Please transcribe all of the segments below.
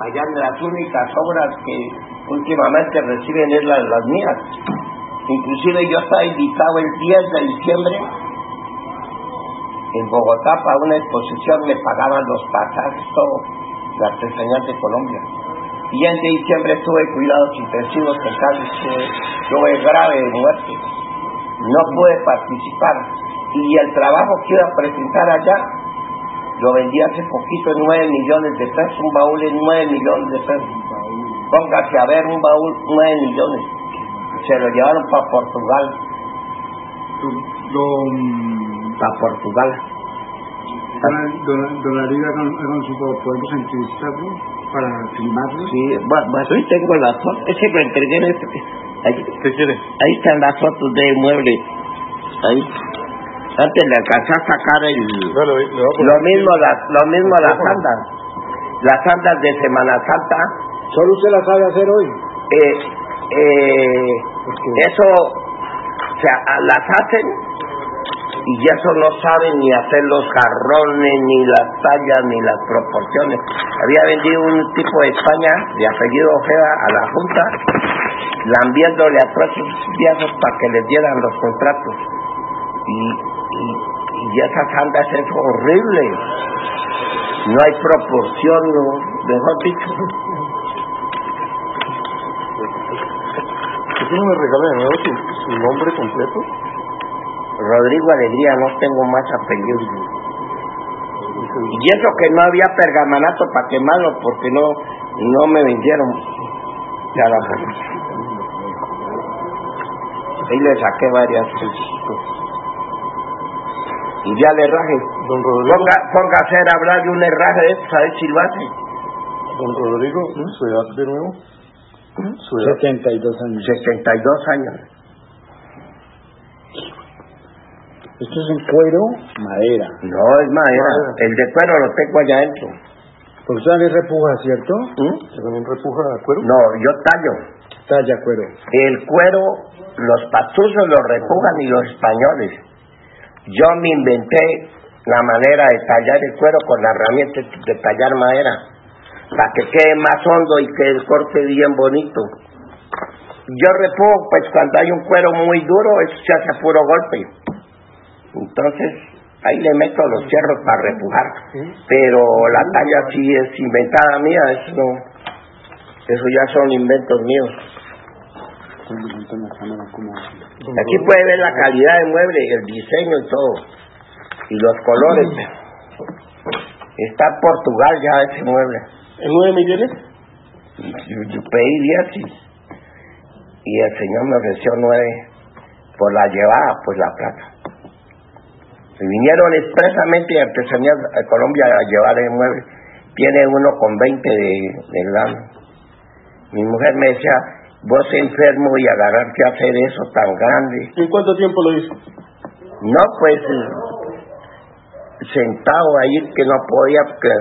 allá las únicas obras que últimamente reciben es las mías. Inclusive yo estaba invitado el 10 de diciembre en Bogotá para una exposición, me pagaban los pasajes, todo, la artesanía de Colombia. Y en diciembre tuve cuidados intensivos en Cali, tuve grave de muerte. No pude participar. Y el trabajo que iba a presentar allá, lo vendí hace poquito en 9 millones de pesos, un baúl en 9 millones de pesos. Póngase a ver, un baúl, 9 millones. Se lo llevaron para Portugal. Para Portugal. ¿Donaría con su podemos entrevistarlo para filmarlo? Sí, bueno, hoy tengo las fotos. Es que lo entregué en este. Ahí están las fotos de muebles. Ahí. Antes le alcancé a sacar lo mismo las andas. Las andas de Semana Santa. ¿Solo usted las sabe hacer hoy? Eso, o sea, las hacen y eso no saben ni hacer los jarrones, ni las tallas, ni las proporciones. Había vendido un tipo de España de apellido Ojeda a la Junta, lambiéndole a todos esos viejos para que les dieran los contratos. Y esas andas es horrible. No hay proporción, mejor dicho. ¿Por qué no me regala de nuevo su nombre completo? Rodrigo Alegría, no tengo más apellidos. Y eso que no había pergamanato para quemarlo, porque no me vendieron. Ya la ahí le saqué varias cosas. Y ya le raje. Don Rodrigo. Póngase a hablar de un herraje de eso, a ver si lo hace. Don Rodrigo, ¿su edad de nuevo? ¿Su edad? 72 años. 72 años. Esto es un cuero, madera. No, es madera. El de cuero lo tengo allá adentro. Porque usted también repuja, ¿cierto? ¿También repuja cuero? No, yo tallo. Talla cuero. El cuero, los pastusos lo repujan y los españoles. Yo me inventé la manera de tallar el cuero con la herramienta de tallar madera, para que quede más hondo y que el corte bien bonito. Yo repujo, pues cuando hay un cuero muy duro, eso se hace a puro golpe. Entonces, ahí le meto los hierros para repujar. Pero la talla sí es inventada mía, eso ya son inventos míos. Aquí puede ver la calidad del mueble, el diseño y todo, y los colores. Está en Portugal ya ese mueble. ¿En 9 millones? Yo pedí 10 y el señor me ofreció 9 por la llevada, pues la plata. Y vinieron expresamente a Artesanías a Colombia a llevar el mueble. Tiene uno con 20 de grano. Mi mujer me decía, vos enfermo y agarrar que hacer eso tan grande. ¿En cuánto tiempo lo hizo? No, pues sentado ahí que no podía, porque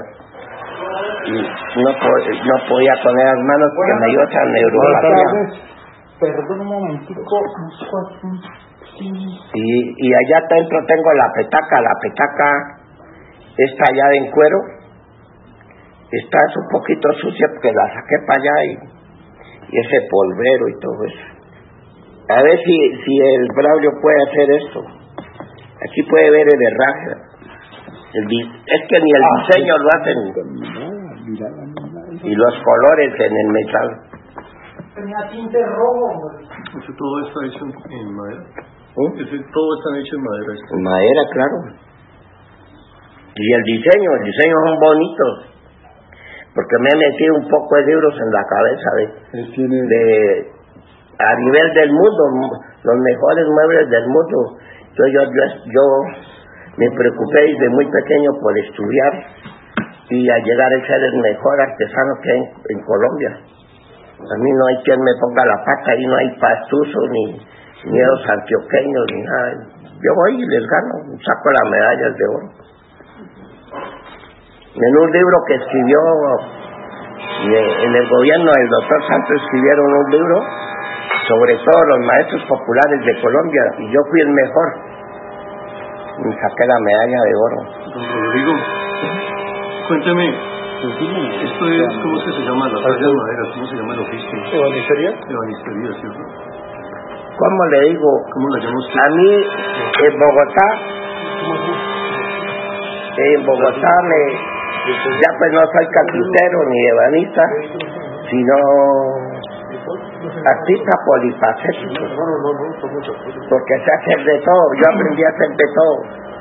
no podía poner las manos porque me dio esa neuropatía. Perdón un momentico. Y allá adentro tengo la petaca está tallada en cuero. Está un poquito sucia porque la saqué para allá y ese polvero y todo eso. A ver si el Braulio puede hacer esto. Aquí puede ver el herraje. Es que ni el diseño lo hacen. Y los colores en el metal. Tenía tinte rojo. ¿Todo está hecho en madera? Todo está hecho en madera. En madera, claro. Y el diseño son bonitos. Porque me he metido un poco de libros en la cabeza a nivel del mundo, los mejores muebles del mundo. Entonces yo me preocupé desde muy pequeño por estudiar y a llegar a ser el mejor artesano que hay en Colombia. A mí no hay quien me ponga la pata, ahí no hay pastusos ni los antioqueños ni nada. Yo voy y les gano, saco las medallas de oro. En un libro que escribió en el gobierno del doctor Santos, escribieron un libro sobre todos los maestros populares de Colombia y yo fui el mejor y saqué la medalla de oro. Don Rodrigo, cuénteme, Esto es, ¿cómo es que se llama? La talla de madera, ¿cómo se llama el oficio? ¿Ebanistería? Ebanistería, ¿cierto? ¿Cómo le digo? ¿Cómo la llama usted? A mí, en Bogotá, ya pues no soy carpintero ni ebanista, sino artista polifacético, porque sé hacer de todo. Yo aprendí a hacer de todo: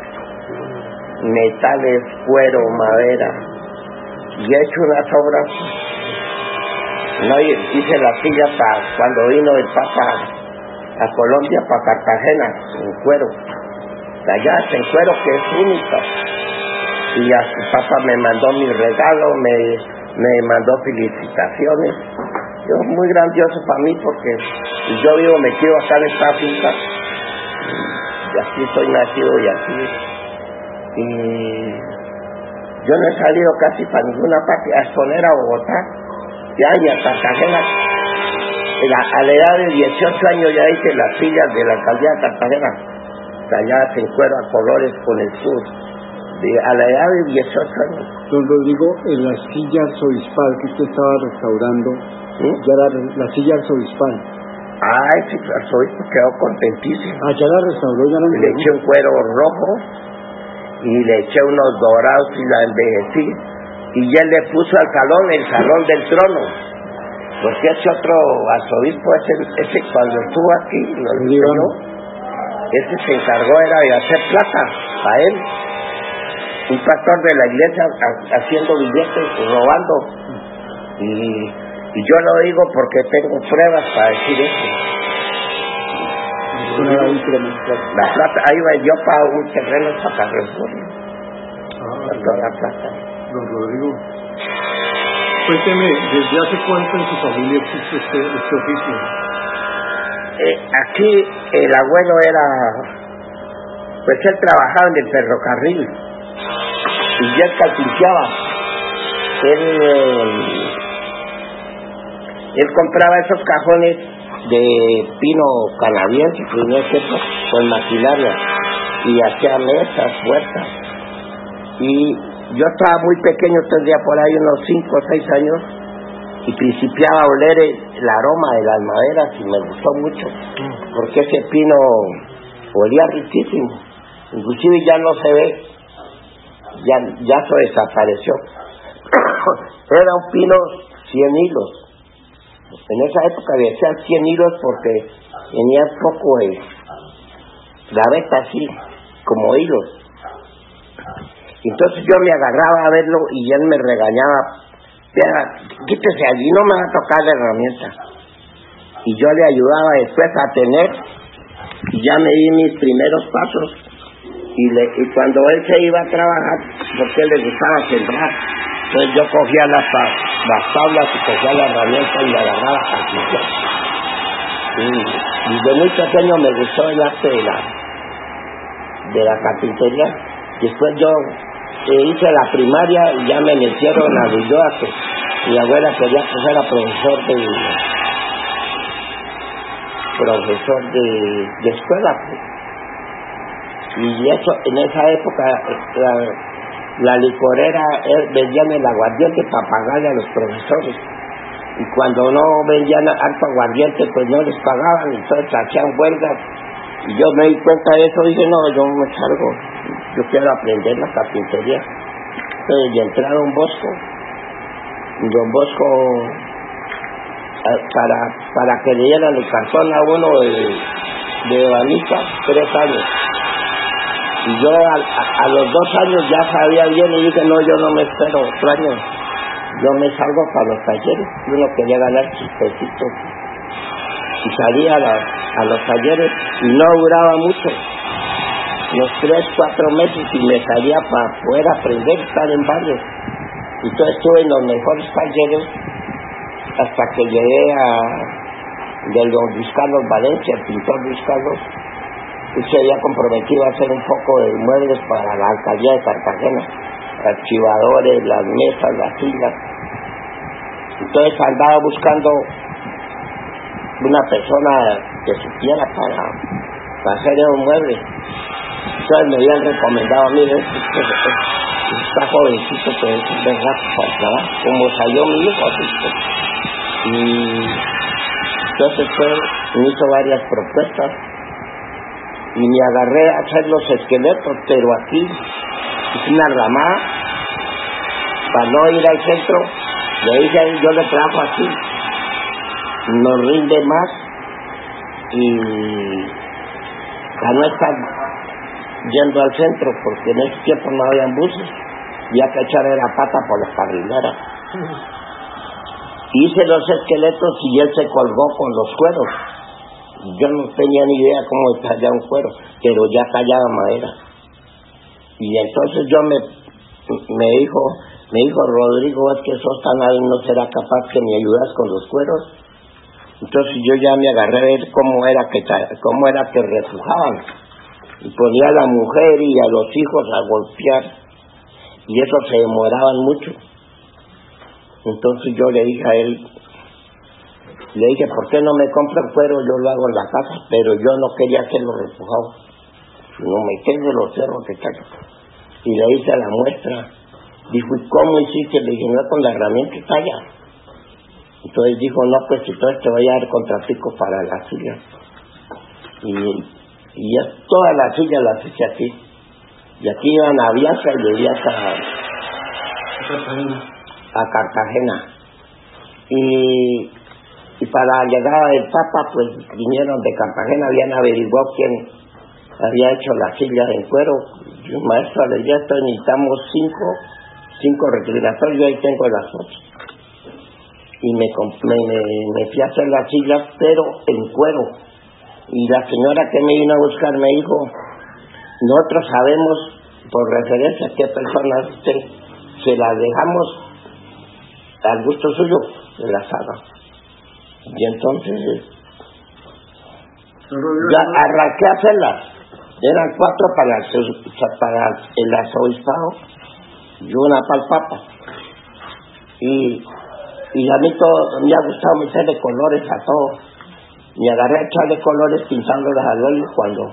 metales, cuero, madera, y he hecho unas obras. No hice la silla para cuando vino el Papa a Colombia, para Cartagena, en cuero, talladas en cuero, que es única. Y a su Papa me mandó mi regalo, me mandó felicitaciones. Yo, muy grandioso para mí, porque yo vivo metido acá en esta finca, y aquí soy nacido y aquí. Y yo no he salido casi para ninguna parte, a exponer a Bogotá, ya, y a Cartagena. A la edad de 18 años ya hice las sillas de la alcaldía de Cartagena, talladas en cuero a colores con el sur. A la edad de 18 años. Don Rodrigo, en la silla arzobispal que usted estaba restaurando, ¿sí? Ya la silla arzobispal. Ese arzobispo quedó contentísimo. Ya la restauró, ya la le eché un cuero rojo y le eché unos dorados y la envejecí. Y ya le puso al salón, el salón del trono. Porque ese otro arzobispo, ese cuando estuvo aquí, ese se encargó era de hacer plata para él. Un pastor de la iglesia haciendo billetes, robando. Y yo lo digo porque tengo pruebas para decir eso. La plata, ahí vendió para un terreno para Carrefour. Toda la plata. Don Rodrigo, cuénteme, ¿desde hace cuánto en su familia existe este oficio? Aquí el abuelo era, pues él trabajaba en el ferrocarril y ya carpinteaba. Él compraba esos cajones de pino canadiense, con maquinaria, y hacía mesas, puertas. Y yo estaba muy pequeño, tendría por ahí unos 5 o 6 años, y principiaba a oler el aroma de las maderas, y me gustó mucho, porque ese pino olía riquísimo. Inclusive ya no se ve, ya se desapareció. Era un pino 100 hilos. En esa época decían 100 hilos porque tenía poco de gaveta así, como hilos. Entonces yo me agarraba a verlo y él me regañaba: quítese allí, no me va a tocar la herramienta. Y yo le ayudaba después a tener, y ya me di mis primeros pasos. Y cuando él se iba a trabajar, porque él le gustaba sembrar, entonces yo cogía las tablas y cogía la herramienta y la agarraba a carpintear. Y de muy pequeño me gustó el arte de la carpintería. Después yo hice la primaria y ya me metieron a Ulloa, que mi abuela quería que fuera profesor de escuela. Y eso, en esa época la licorera vendían el aguardiente para pagarle a los profesores, y cuando no vendían alto aguardiente pues no les pagaban, entonces hacían huelgas. Y yo me di cuenta de eso, dije: no, yo me salgo, yo quiero aprender la carpintería. Entonces y entré a Don Bosco para que le dieran el cartón a uno de ebanista, 3 años. Y yo a los 2 años ya sabía bien, y dije: no, yo no me espero otro año, yo me salgo para los talleres. Y uno quería ganar sus pesitos, y salía a los talleres, y no duraba mucho, unos 3-4 meses, y me salía para poder aprender, estar en varios. Entonces estuve en los mejores talleres hasta que llegué de don Luis Carlos Valencia, el pintor Luis Carlos. Y se había comprometido a hacer un poco de muebles para la alcaldía de Cartagena, archivadores, las mesas, las sillas. Entonces andaba buscando una persona que supiera para hacer un mueble. Entonces me habían recomendado: mire, está jovencito, pero es verdad para el trabajo, como salió mi hijo, así pues. Y entonces me hizo varias propuestas y me agarré a hacer los esqueletos, pero aquí es una ramada para no ir al centro. Le dije a él, yo le trabajo aquí, nos rinde más y para no estar yendo al centro, porque en ese tiempo no habían buses, había que echar la pata por las carrileras. Hice los esqueletos y él se colgó con los cueros. Yo no tenía ni idea cómo tallar un cuero, pero ya tallaba madera. Y entonces me dijo Rodrigo, es que sos tan hábil, no será capaz que me ayudas con los cueros. Entonces yo ya me agarré a ver cómo era que repujaban. Y ponía a la mujer y a los hijos a golpear, y eso se demoraban mucho. Entonces yo le dije a él, ¿por qué no me compra el cuero? Yo lo hago en la casa, pero yo no quería hacerlo repujado, sino meterle los cerros de caca. Y le hice la muestra. Dijo, ¿y cómo hiciste? Le dije, no, con la herramienta talla. Entonces dijo, no, pues entonces te voy a dar contratico para la silla. Y ya todas las sillas las hice aquí. Y aquí iban a Viaja y de Viaja a Cartagena. Y para la llegada del Papa, pues vinieron de Cartagena, habían averiguado quién había hecho la silla en cuero. Y un maestro le dije, esto necesitamos cinco reclinatorios, yo ahí tengo las 8. Y me fui a hacer las sillas, pero en cuero. Y la señora que me vino a buscar me dijo, nosotros sabemos por referencia qué personas usted, se las dejamos al gusto suyo, se las haga. Y entonces ya arranqué a hacerlas. Eran 4 para el arzobispado y una para el Papa. Y a mí todo me ha gustado meterle colores a todo. Me agarré a echarle colores pintándolas al óleo cuando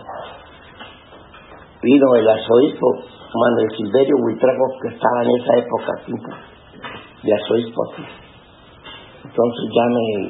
vino el arzobispo Manuel Silverio Huitrago, que estaba en esa época de arzobispo aquí. Entonces ya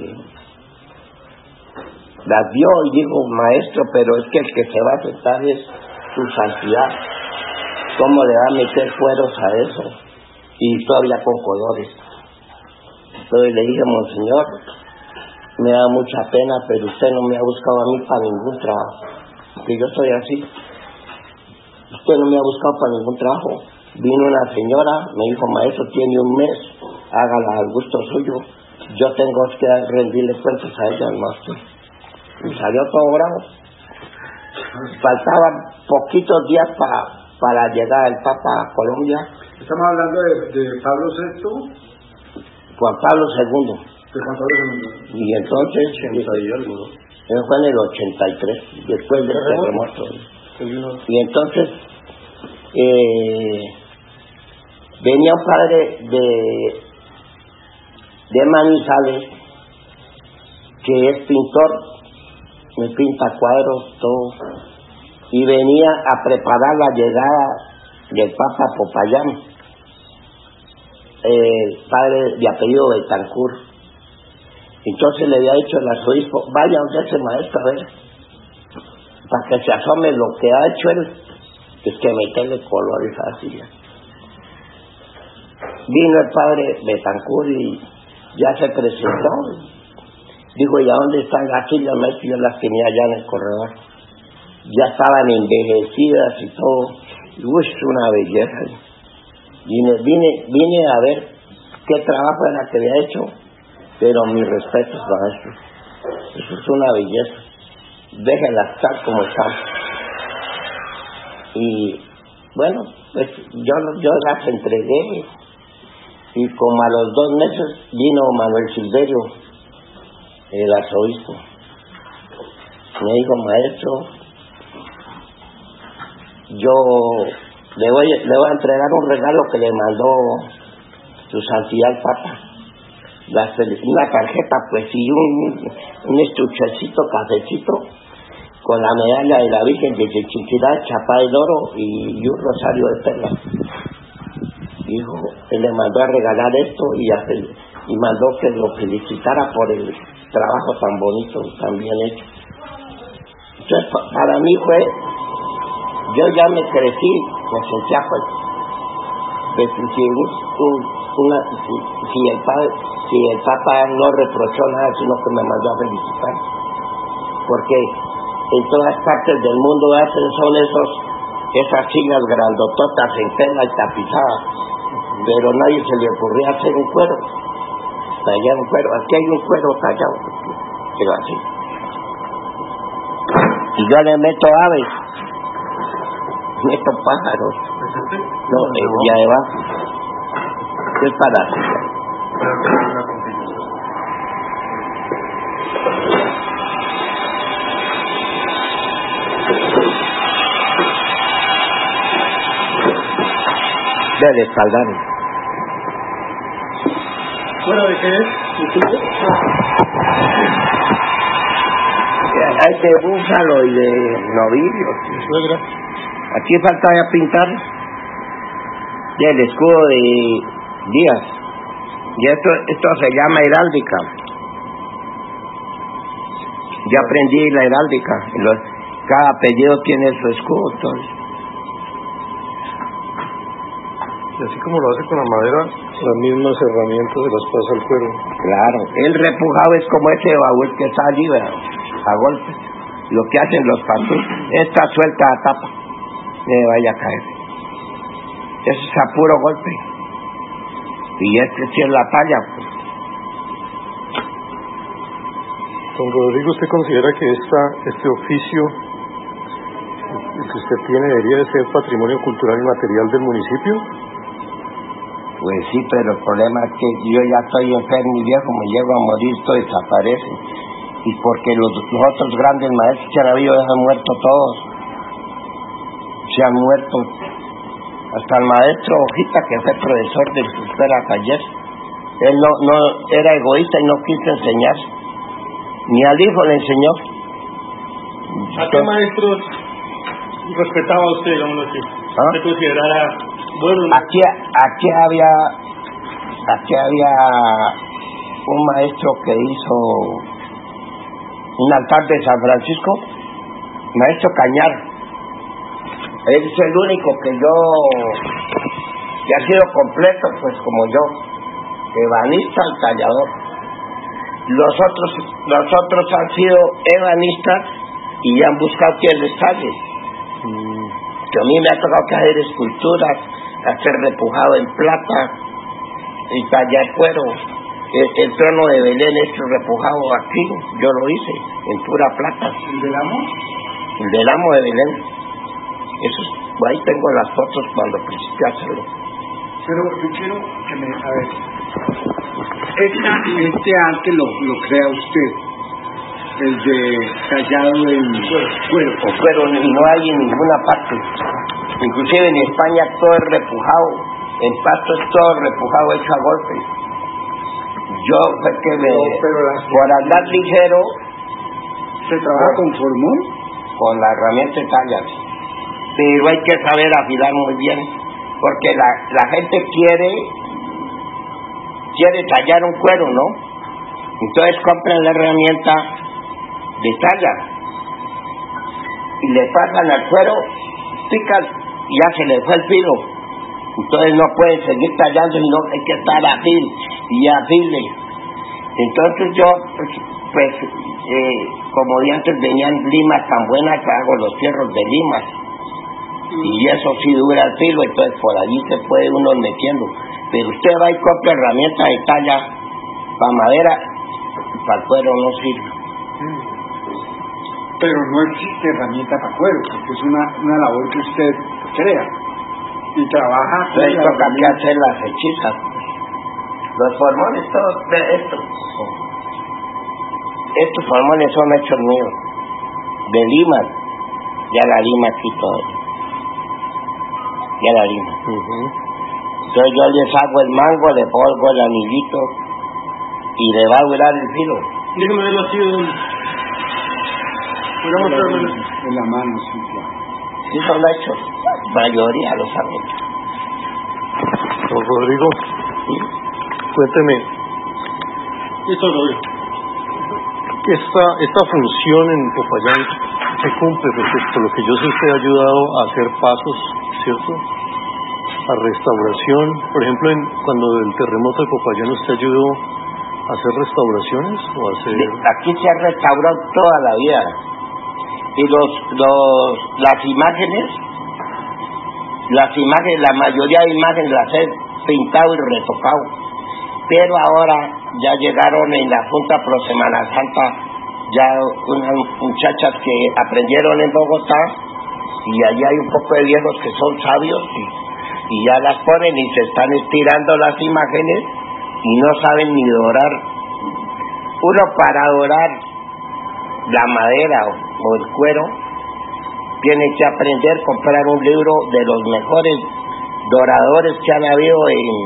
las vio y dijo, maestro, pero es que el que se va a aceptar es su santidad. ¿Cómo le va a meter cueros a eso? Y todavía con colores. Entonces le dije, monseñor, me da mucha pena, pero usted no me ha buscado a mí para ningún trabajo, que yo soy así. Usted no me ha buscado para ningún trabajo. Vino una señora, me dijo, maestro, tiene un mes, hágala al gusto suyo, yo tengo que rendirle cuentas a ella, no a usted. Y salió todo bravo. Faltaban poquitos días para llegar el Papa a Colombia. Estamos hablando de Pablo VI. Juan Pablo II. De Juan Pablo II. Y entonces, fue en el 83, después del terremoto. Y entonces, venía un padre de Manizales, que es pintor, me pinta cuadros, todo, y venía a preparar la llegada del Papa Popayán, padre de apellido Betancourt. Entonces le había dicho el arzobispo, vaya donde ese maestro, a ver, para que se asome lo que ha hecho él, es que meterle colores así. Vino el padre Betancourt y ya se presentó. Digo, ¿y a dónde están las sillas, maestro? Yo las tenía allá en el corredor. Ya estaban envejecidas y todo. Y una belleza. Vine a ver qué trabajo era que había hecho, pero mis respetos, maestro. Eso es una belleza. Déjenlas estar como están. Y bueno, pues yo las entregué. Y como a los 2 meses vino Manuel Silverio, el arzobispo. Me dijo, maestro, yo le voy a entregar un regalo que le mandó su santidad el Papa. Una tarjeta, pues, y un estuchecito, cafecito, con la medalla de la Virgen de Chiquinquirá, chapa de oro y un rosario de perlas. dijo, él le mandó a regalar esto y mandó que lo felicitara por el trabajo tan bonito, tan bien hecho. Entonces, para mí fue, yo ya me crecí, me sentía pues, si el Papa no reprochó nada, sino que me mandó a felicitar, porque en todas partes del mundo son esas sillas grandototas en tela y tapizadas, pero nadie se le ocurría hacer un cuero, tallar un cuero. Aquí hay un cuero tallado, pero así, y yo le meto aves, meto pájaros, no, ya debajo, es para así. Del espaldar. ¿Fuera de qué es? Hay de búfalo y de novillo. Aquí falta ya pintar el escudo de Díaz. Y esto se llama heráldica. Ya aprendí la heráldica. Cada apellido tiene su escudo. Entonces. Y así como lo hace con la madera, las mismas herramientas se las pasa al cuero. Claro, el repujado es como ese baúl que está allí, a golpes. Lo que hacen los patos, esta suelta a tapa, me vaya a caer. Eso es a puro golpe. Y si es la talla, pues. Don Rodrigo, ¿usted considera que este oficio que usted tiene debería de ser patrimonio cultural y material del municipio? Pues sí, pero el problema es que yo ya estoy enfermo y viejo, me llego a morir, esto desaparece. Y porque los otros grandes maestros que han habido se han muerto todos. Se han muerto. Hasta el maestro Hojita, que fue profesor de su escuela taller, él no era egoísta y no quiso enseñar. Ni al hijo le enseñó. ¿A qué maestros respetaba usted, digámoslo así? ¿Qué considerara bueno? Aquí había un maestro que hizo un altar de San Francisco, maestro Cañar. Él es el único que ha sido completo, pues como yo, ebanista y tallador. Los otros han sido ebanistas y han buscado quien les talle. Que a mí me ha tocado que hacer esculturas, hacer repujado en plata y tallar cuero. El trono de Belén es repujado aquí, yo lo hice en pura plata. ¿El del amo? El del amo de Belén. Eso, ahí tengo las fotos cuando quise hacerlo. Pero yo quiero que me... A ver, este arte lo crea usted, el de tallado en cuero. Y no hay en ninguna parte. Inclusive en España todo es repujado, en Pasto es todo repujado hecho a golpes. Yo fue que por andar ligero... ¿Se trabaja con formón? Con la herramienta de tallas. Pero hay que saber afilar muy bien, porque la gente quiere tallar un cuero, ¿no? Entonces compran la herramienta de talla y le pasan al cuero, pican y ya se le fue el filo. Entonces no pueden seguir tallando, sino hay que estar afil y afile. Entonces yo, como de antes venían limas tan buenas, que hago los fierros de limas. Y eso sí dura el filo, entonces por allí se puede uno metiendo. Pero usted va y compra herramientas de talla para madera, para el cuero no sirve. Pero no existe herramienta para cuero, porque es una labor que usted crea y trabaja. Entonces toca que hacer las hechizas. Los formones, todos estos formones son hechos míos, de limas. Ya la lima aquí todo. Ya la lima. Entonces yo les hago el mango, le pongo el anillito y le va a durar el filo. Dígame verlo así, en la mano, sí, claro. Sí son hechos, mayoría los han hecho. Rodrigo, cuénteme, esta función en Popayán se cumple, porque por lo que yo sé usted ha ayudado a hacer pasos, ¿cierto?, a restauración. Por ejemplo, cuando del terremoto de Popayán, ¿usted ayudó a hacer restauraciones o a hacer...? Aquí se ha restaurado toda la vida, y las imágenes, la mayoría de imágenes las he pintado y retocado, pero ahora ya llegaron en la Junta Pro Semana Santa ya unas muchachas que aprendieron en Bogotá, y allí hay un poco de viejos que son sabios y ya las ponen y se están estirando las imágenes y no saben ni dorar. Uno, para dorar la madera o el cuero, tiene que aprender a comprar un libro de los mejores doradores que han habido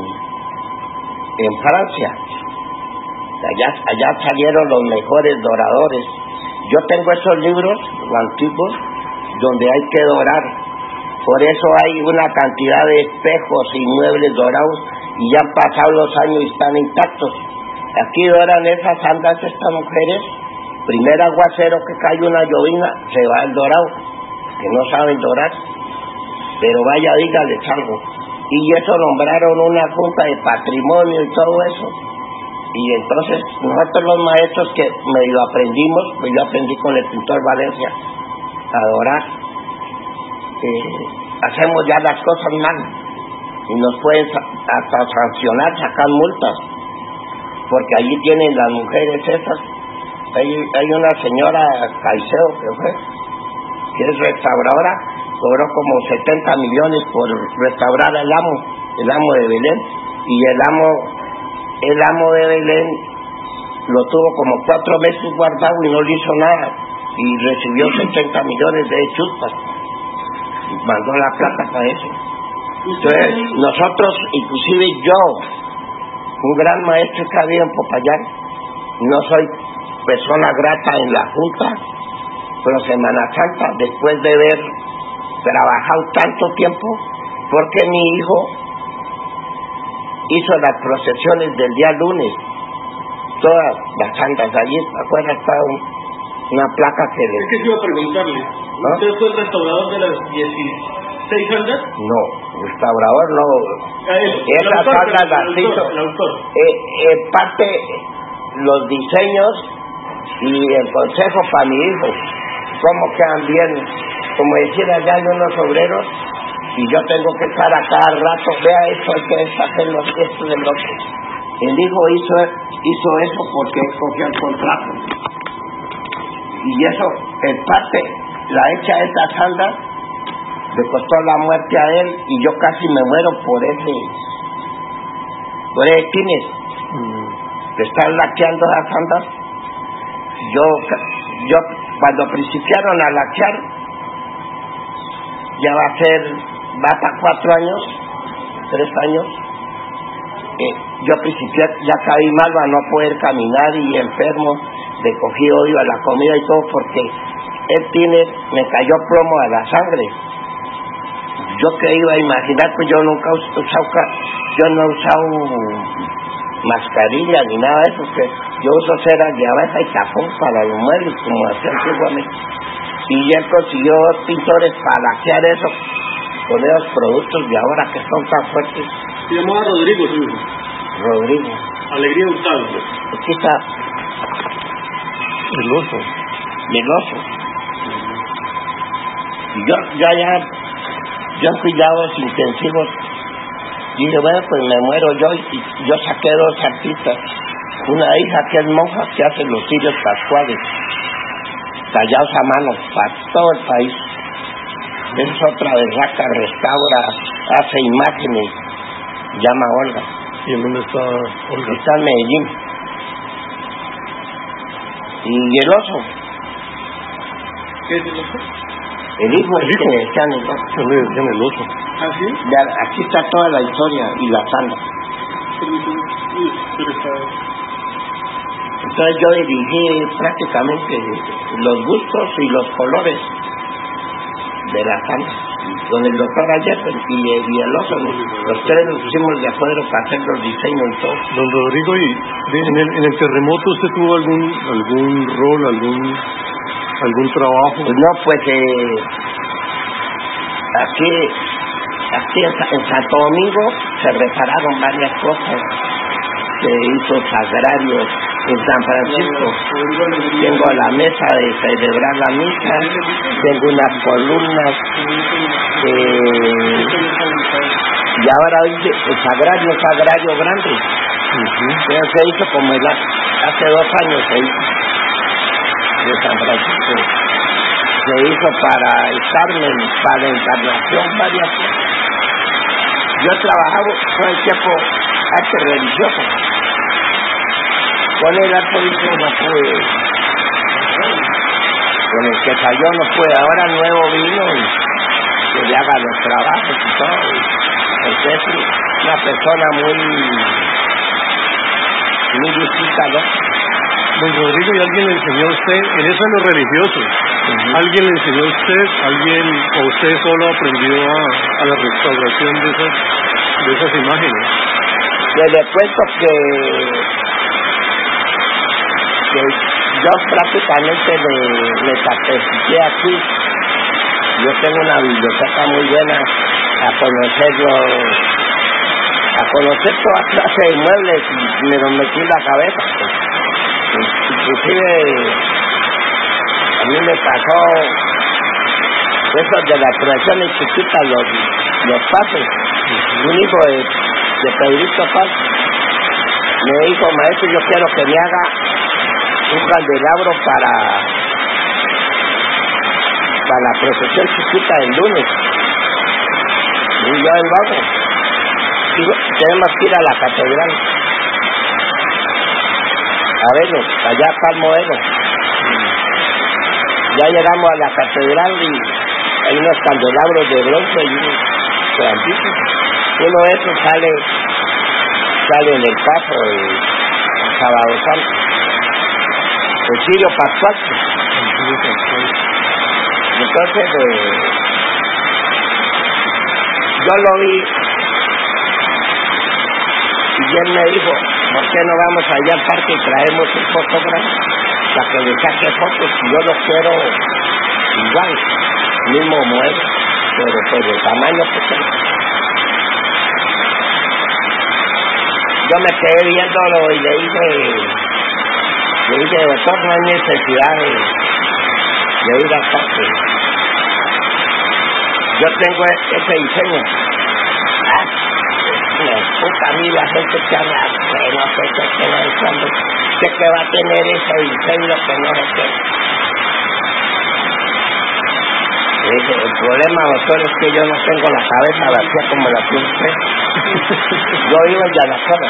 en Francia. Allá salieron los mejores doradores. Yo tengo esos libros antiguos donde hay que dorar. Por eso hay una cantidad de espejos y muebles dorados, y ya han pasado los años y están intactos. Aquí doran esas andas estas mujeres. Primer aguacero que cae, una llovina, se va el dorado, que no saben dorar. Pero vaya, dígales algo. Y eso nombraron una junta de patrimonio y todo eso. Y entonces nosotros los maestros que medio aprendimos, pues yo aprendí con el pintor Valencia a dorar, hacemos ya las cosas mal y nos pueden hasta sancionar, sacar multas, porque allí tienen las mujeres esas. Hay una señora Caicedo que es restauradora, cobró como 70 millones por restaurar el amo de Belén, y el amo de Belén lo tuvo como 4 meses guardado y no le hizo nada, y recibió 70 millones de chuspas, y mandó la plata para eso. Entonces nosotros, inclusive yo, un gran maestro que había en Popayán, no soy persona grata en la Junta Pro Semana Santa, después de haber trabajado tanto tiempo, porque mi hijo hizo las procesiones del día lunes, todas las santas. Allí afuera está una placa que le... Es que iba a preguntarle, ¿no? ¿Usted fue el restaurador de las 16 santas? No, restaurador no. Esas santas las hizo en parte los diseños y el consejo para mi hijo, cómo quedan bien. Como decir, allá hay unos obreros y yo tengo que estar a cada rato, vea esto, hay que deshacerlo, esto del otro. El hijo hizo eso porque cogió el contrato, y eso en parte la hecha de esta sanda le costó la muerte a él, y yo casi me muero por ese tines que están laqueando las sandas. Yo cuando principiaron a laquear, ya va para 4 años, 3 años, yo principié, ya caí mal a no poder caminar y enfermo, le cogí odio a la comida y todo, porque me cayó plomo a la sangre. Yo que iba a imaginar, pues yo nunca no he usado mascarilla ni nada de eso, que yo uso cera de abeja y tapón para los muebles, como hacía antiguamente. Y él consiguió 2 pintores para laquear eso con esos productos de ahora que son tan fuertes. Se llamaba Rodrigo, su hijo. Rodrigo. Alegría Hurtado. Aquí está. Meloso. Y yo en cuidados intensivos dije, bueno, pues me muero yo, y yo saqué 2 artistas. Una hija que es monja, que hace los cirios pascuales, tallados a mano para todo el país. Es otra berraca, restaura, hace imágenes, llama Olga. ¿Y en dónde está Olga? Está en Medellín. Y el oso. ¿Qué es el oso? El hijo es que me decían el oso. ¿Qué le decían el oso? ¿Ah, sí? Aquí está toda la historia y la sanda. Entonces yo dirigí prácticamente los gustos y los colores de la sanda. con el doctor ayer y el otro, los tres nos pusimos de acuerdo para hacer los diseños y todo. Don Rodrigo, ¿y en el terremoto usted tuvo algún rol, algún trabajo? No, pues aquí en Santo Domingo se repararon varias cosas, se hizo sagrarios. En San Francisco tengo la mesa de celebrar la misa, tengo unas columnas y ahora hoy el sagrario grande. Pero se hizo como hace 2 años se hizo de San Francisco, se hizo para el Carmen, para la Encarnación, varias cosas. Yo he trabajado todo el tiempo arte religioso. Con el arzobispo no pude, con el que cayó no pude, ahora el nuevo vino y que le haga los trabajos y todo, porque es una persona muy distinta, ¿no? Don Rodrigo, ¿y alguien le enseñó a usted, en eso es lo religioso, alguien le enseñó a usted, o usted solo aprendió a la restauración de esas imágenes? Le cuento que yo prácticamente me capacité aquí. Yo tengo una biblioteca muy buena a conocer toda clase de muebles y me los metí en la cabeza. Inclusive a mí me pasó eso de las creaciones chiquitas, los pases. Un hijo de Pedrito Paz me dijo: maestro, yo quiero que me haga un candelabro para la procesión chiquita del lunes. Y yo lo hago. Tenemos que ir a la catedral a verlo, allá está el modelo. Ya llegamos a la catedral y hay unos candelabros de bronce y unos grandísimos. Uno de esos sale en el paso de Sábado Santo, el Cirio Pascual. Entonces yo lo vi y él me dijo: ¿por qué no vamos allá al parque y traemos un fotógrafo para que le saque fotos? Yo lo quiero igual, mismo modelo, pero pues de tamaño pequeño. Yo me quedé viéndolo y le dije: doctor, no hay necesidad de ir al parque. Yo tengo ese diseño. Puta, a mí la gente que habla, no sé qué va diciendo, que va a tener ese diseño que no lo quiere. El problema, doctor, es que yo no tengo la cabeza vacía como la tiene usted. Yo vivo en Yanacoa.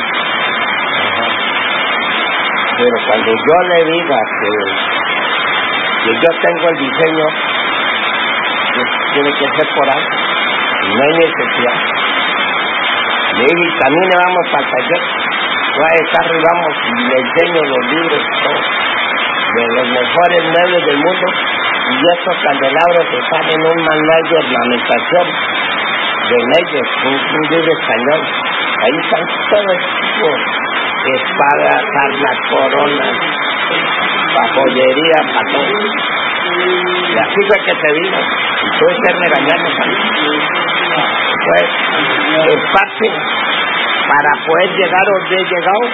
Pero cuando yo le diga que yo tengo el diseño, pues tiene que ser por algo. No hay necesidad. Le dije: camine, vamos al taller. Voy a estar y vamos y le enseño los libros de los mejores muebles del mundo. Y estos candelabros están en un manual de ornamentación de leyes, un libro español. Ahí están todos tipos de espadas, armas, coronas, para joyería, para todo. Y así fue que se vino. Y tuve que regañarnos a mí. Pues, en parte, para poder llegar donde he llegado,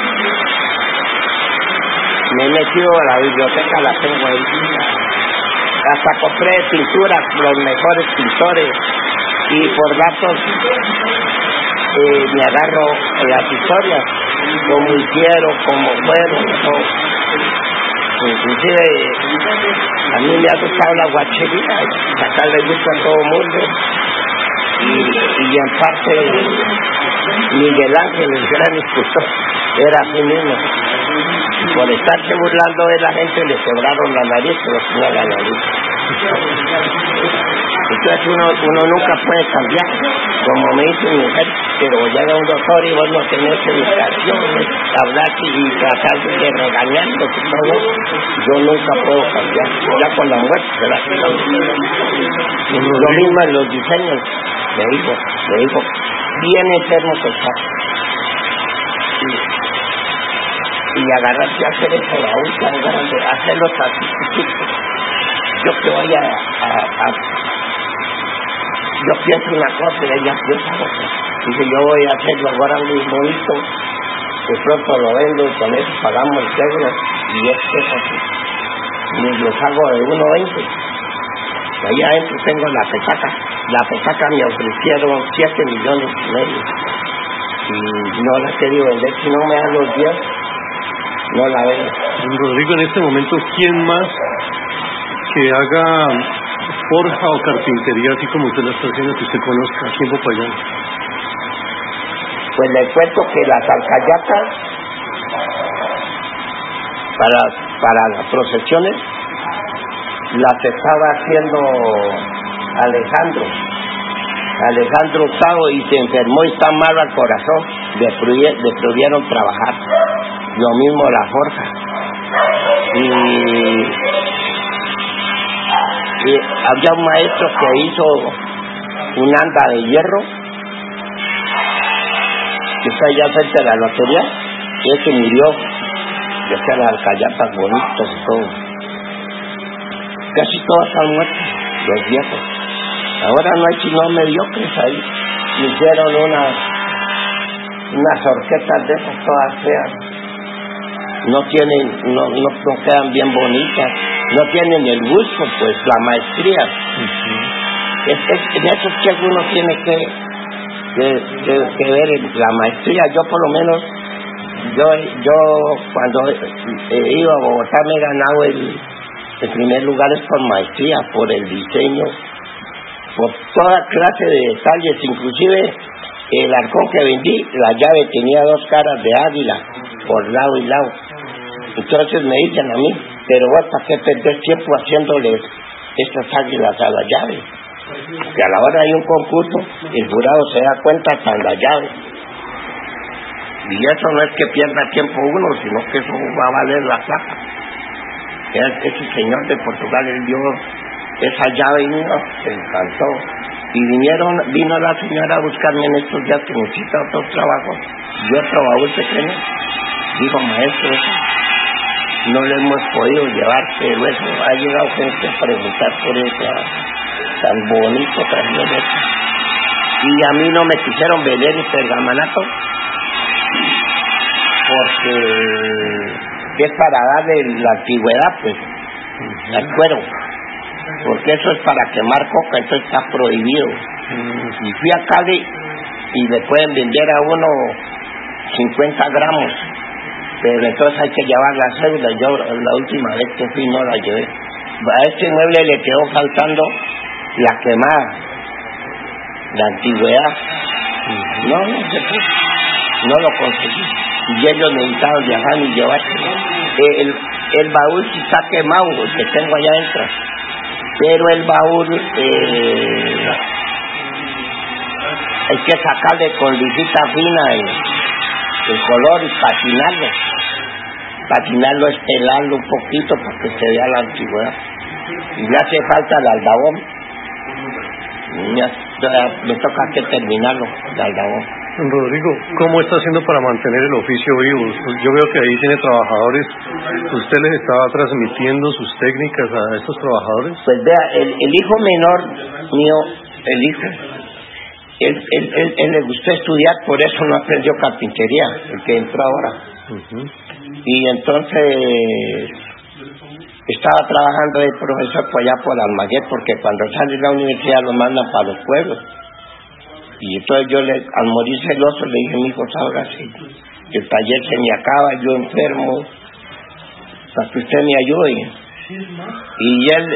me he metido a la biblioteca, la tengo ahí. Hasta compré pinturas, los mejores pintores, y por datos me agarro las historias, como hicieron, como fueron, todo. Inclusive a mí me ha gustado la guachería, sacarle gusto a todo el mundo. Y en parte Miguel Ángel, el gran escultor, era así mismo. Por estarse burlando de la gente le quebraron la nariz, pero tenía la nariz. Entonces uno nunca puede cambiar, como me dice mi mujer. pero llega un doctor y vos no tenés educación, hablar y tratar de regañarlo y todo, yo nunca puedo cambiar, ya con la muerte será que lo mismo en los diseños, le digo, bien enfermo que está. Y agarrarse a hacer eso la última grande, hacerlo satisfechos. Yo que voy yo pienso una cosa y ella piensa otra. Dice, yo voy a hacerlo ahora muy bonito, de pronto lo vendo y con eso pagamos el seguro, y es así. Y los hago de 1.20. Ahí adentro tengo la petaca me ofrecieron 7 millones y medio. Y no la he querido vender, si no me dan los 10, no la vendo. Rodrigo, en este momento, ¿quién más que haga forja o carpintería así como usted la está haciendo, que usted conozca aquí en Popayán? Pues les cuento que las alcayacas para las procesiones las estaba haciendo Alejandro Hurtado, y se enfermó y está malo al corazón, le prohibieron trabajar. Lo mismo la forja. Y había un maestro que hizo un anda de hierro que está allá frente de la lotería, y ese murió, que hacía las alcayatas bonitas y todo. Casi todas están muertas, los viejos. Ahora no hay sino mediocres ahí. Me hicieron unas horquetas de esas todas feas. No quedan bien bonitas, no tienen el gusto, pues, la maestría. En eso es que uno tiene que ver la maestría. Yo por lo menos, yo cuando iba a Bogotá me he ganado el primer lugar es por maestría, por el diseño, por toda clase de detalles, inclusive el arcón que vendí, la llave tenía 2 caras de águila por lado y lado. Entonces me dicen a mí, pero vos para qué perdés tiempo haciéndoles estas águilas a la llave, que a la hora hay un concurso el jurado se da cuenta hasta en la llave, y eso no es que pierda tiempo uno, sino que eso va a valer la plata. Ese señor de Portugal, él dio esa llave y se encantó, y vino la señora a buscarme en estos días que necesita otros trabajos, y otro baúl pequeño. Digo, maestro, no le hemos podido llevar, pero eso ha llegado gente a preguntar por eso tan bonito trajeron eso. Y a mí no me quisieron vender el pergamanato porque es para darle la antigüedad, pues, al cuero, porque eso es para quemar coca, entonces está prohibido. Y fui a Cali y le pueden vender a uno 50 gramos, pero entonces hay que llevar la cédula. Yo la última vez que fui no la llevé. A este mueble le quedó faltando la quemada, la antigüedad. No lo conseguí, y ellos necesitaban viajar y llevarse el baúl. Si está quemado, el que tengo allá adentro, pero el baúl hay que sacarle con lisita fina el color y patinarlo es pelarlo un poquito para que se vea la antigüedad, y le hace falta el aldabón. Me toca que terminarlo, el aldabón. Rodrigo, ¿cómo está haciendo para mantener el oficio vivo? Yo veo que ahí tiene trabajadores. ¿Usted les estaba transmitiendo sus técnicas a estos trabajadores? Pues vea, el hijo menor mío, él le gustó estudiar, por eso no aprendió carpintería, el que entró ahora. Y entonces estaba trabajando de profesor por allá por Almaguer, porque cuando sale de la universidad lo mandan para los pueblos. Y entonces yo, al morir celoso, le dije, mi hijo, ahora sí, que el taller se me acaba, yo enfermo, para que usted me ayude. Y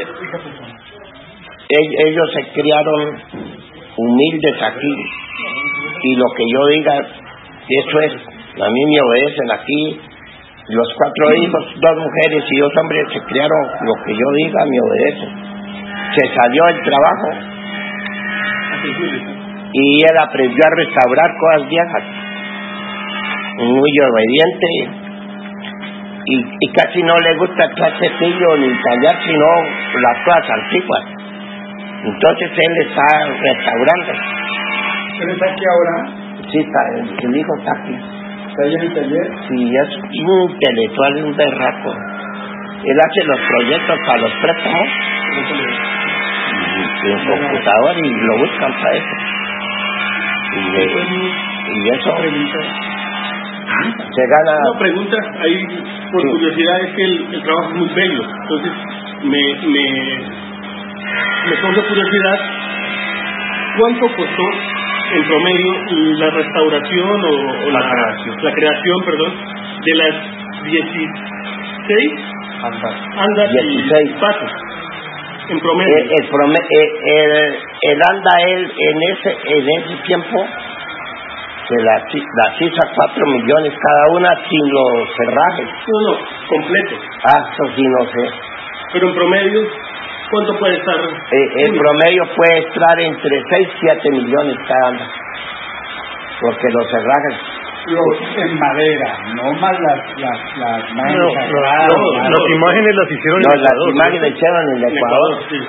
ellos se criaron humildes aquí, y lo que yo diga, eso es, a mí me obedecen aquí. Los 4 hijos, 2 mujeres y 2 hombres se criaron, lo que yo diga me obedecen. Se salió del trabajo y él aprendió a restaurar cosas viejas, muy obediente, y casi no le gusta el cepillo ni tallar sino las cosas antiguas. Entonces él está restaurando. ¿Él está aquí ahora? Sí, el hijo está aquí. ¿Está ahí en el taller? Sí, es un intelectual, un berraco. Él hace los proyectos para los préstamos y en computador y lo buscan para eso. Y eso se gana. Una pregunta ahí por curiosidad, es que el trabajo es muy bello, entonces me causa curiosidad, ¿cuánto costó en promedio la restauración o la creación, de las 16 andas y pasos en promedio? El anda él en ese tiempo se las hizo a 4 millones cada una sin los cerrajes. No, completo. Eso sí no sé. Pero en promedio, ¿cuánto puede estar? El promedio puede estar entre 6 y 7 millones cada anda. Porque los cerrajes... En madera, no más las imágenes. Las imágenes las hicieron en Ecuador. Las imágenes hicieron en Ecuador. Sí.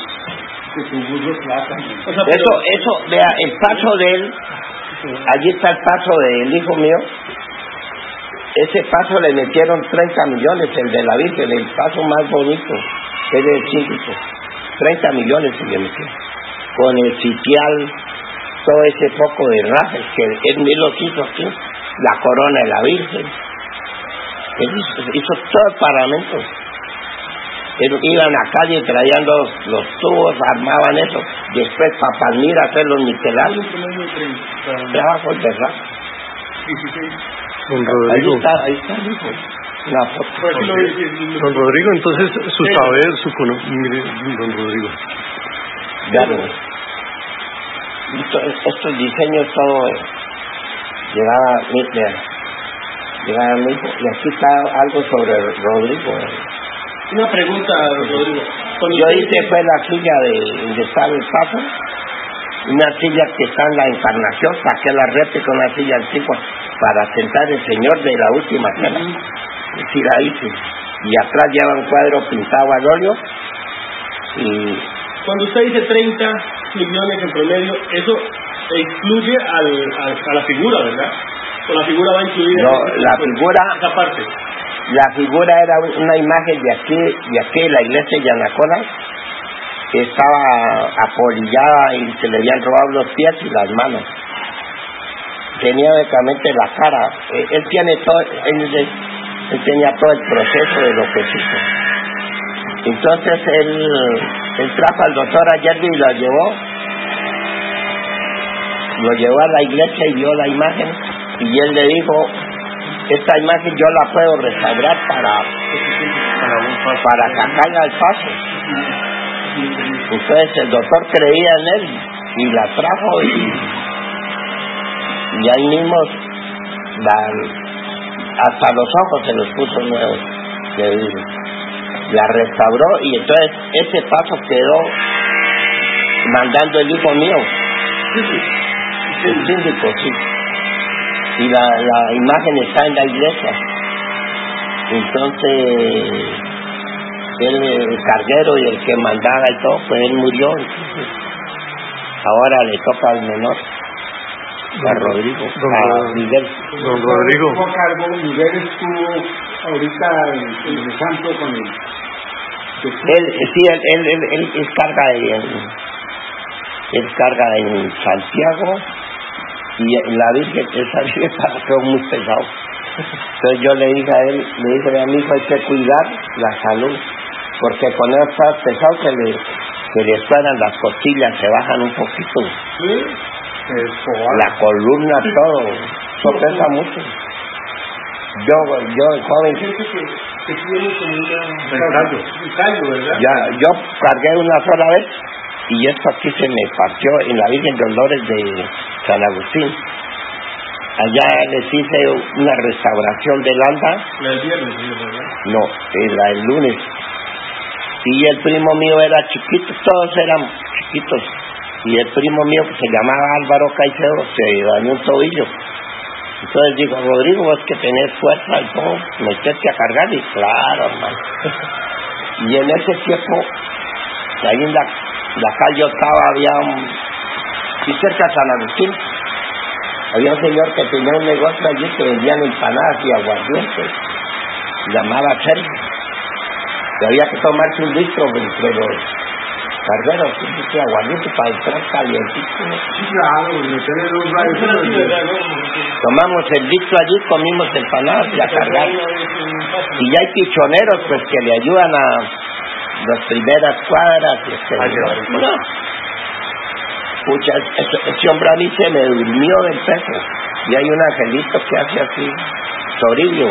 Eso, vea, el paso de él, allí está el paso del hijo mío. Ese paso le metieron 30 millones, el de la Virgen, el paso más bonito, es del Síndico. 30 millones se le metió. Con el sitial, todo ese poco de rajes que él lo hizo aquí, la corona de la Virgen. Él hizo todo el paramento. Iban a calle, traían los tubos, armaban eso. Después para Palmira hacer los niquelados. Trabajo de rajas. Don Rodrigo. Ahí está el hijo. La foto. Don Rodrigo, entonces su saber, mire, don Rodrigo. Claro. Estos diseños todo llegaba a mi hijo. Y aquí está algo sobre Rodrigo. Una pregunta, Rodrigo. Yo hice fue la silla de estar el paso, una silla que está en la Encarnación, saqué la réplica, una silla antigua para sentar el Señor de la última cena. Sí la hice. Y atrás lleva un cuadro pintado al óleo. Y cuando usted dice 30 millones en promedio, eso excluye a la figura, ¿verdad? ¿O la figura va incluida? No, la figura... Esa parte. La figura era una imagen de aquí, la iglesia de Yanacola, que estaba apolillada y se le habían robado los pies y las manos. Tenía únicamente la cara. Él tenía todo el proceso de lo que hizo. Entonces él trajo al doctor ayer y lo llevó a la iglesia y vio la imagen, y él le dijo: esta imagen yo la puedo restaurar para sacarla al paso. Entonces el doctor creía en él y la trajo, y ahí mismo hasta los ojos se los puso nuevos. La restauró, y entonces ese paso quedó mandando el hijo mío, el síndico, sí. Y la imagen está en la iglesia. Entonces el carguero y el que mandaba y todo, pues él murió. Entonces, ahora le toca al menor, a Rodrigo, a Miguel. Don Rodrigo. ¿Cómo cargo? Miguel estuvo ahorita en el santo con él. Él carga en Santiago. Y la Virgen, esa Virgen pasó muy pesado. Entonces yo le dije a mi hijo, hay que cuidar la salud, porque cuando está pesado se le suenan las costillas, se bajan un poquito. ¿Sí? La columna, todo pesa mucho. Yo joven, que tiene como un callo, ¿verdad? Yo cargué una sola vez, y esto aquí se me partió en la Virgen de Dolores de San Agustín. Allá les hice una restauración del anda. ¿La del viernes, verdad? No, la del lunes. Y el primo mío era chiquito, todos eran chiquitos. y el primo mío que se llamaba Álvaro Caicedo se dañó un tobillo. Entonces digo, Rodrigo, vos que tenés fuerza y todo, meterte a cargar, y claro, hermano. Y en ese tiempo, ahí en la calle Octava había y cerca de San Agustín, había un señor que tenía un negocio allí que vendían empanadas y aguardientes, llamaba Sergio, y había que tomarse un litro entre los cargueros, un litro de aguardiente para entrar calientito. Sí, claro, meterle dos rayos. Tomamos el litro allí, comimos empanadas y a cargar. Y ya hay pichoneros pues que le ayudan a las primeras cuadras. No. Pucha, ese hombre a mí se me durmió del peso. Y hay un angelito que hace así, Toribio,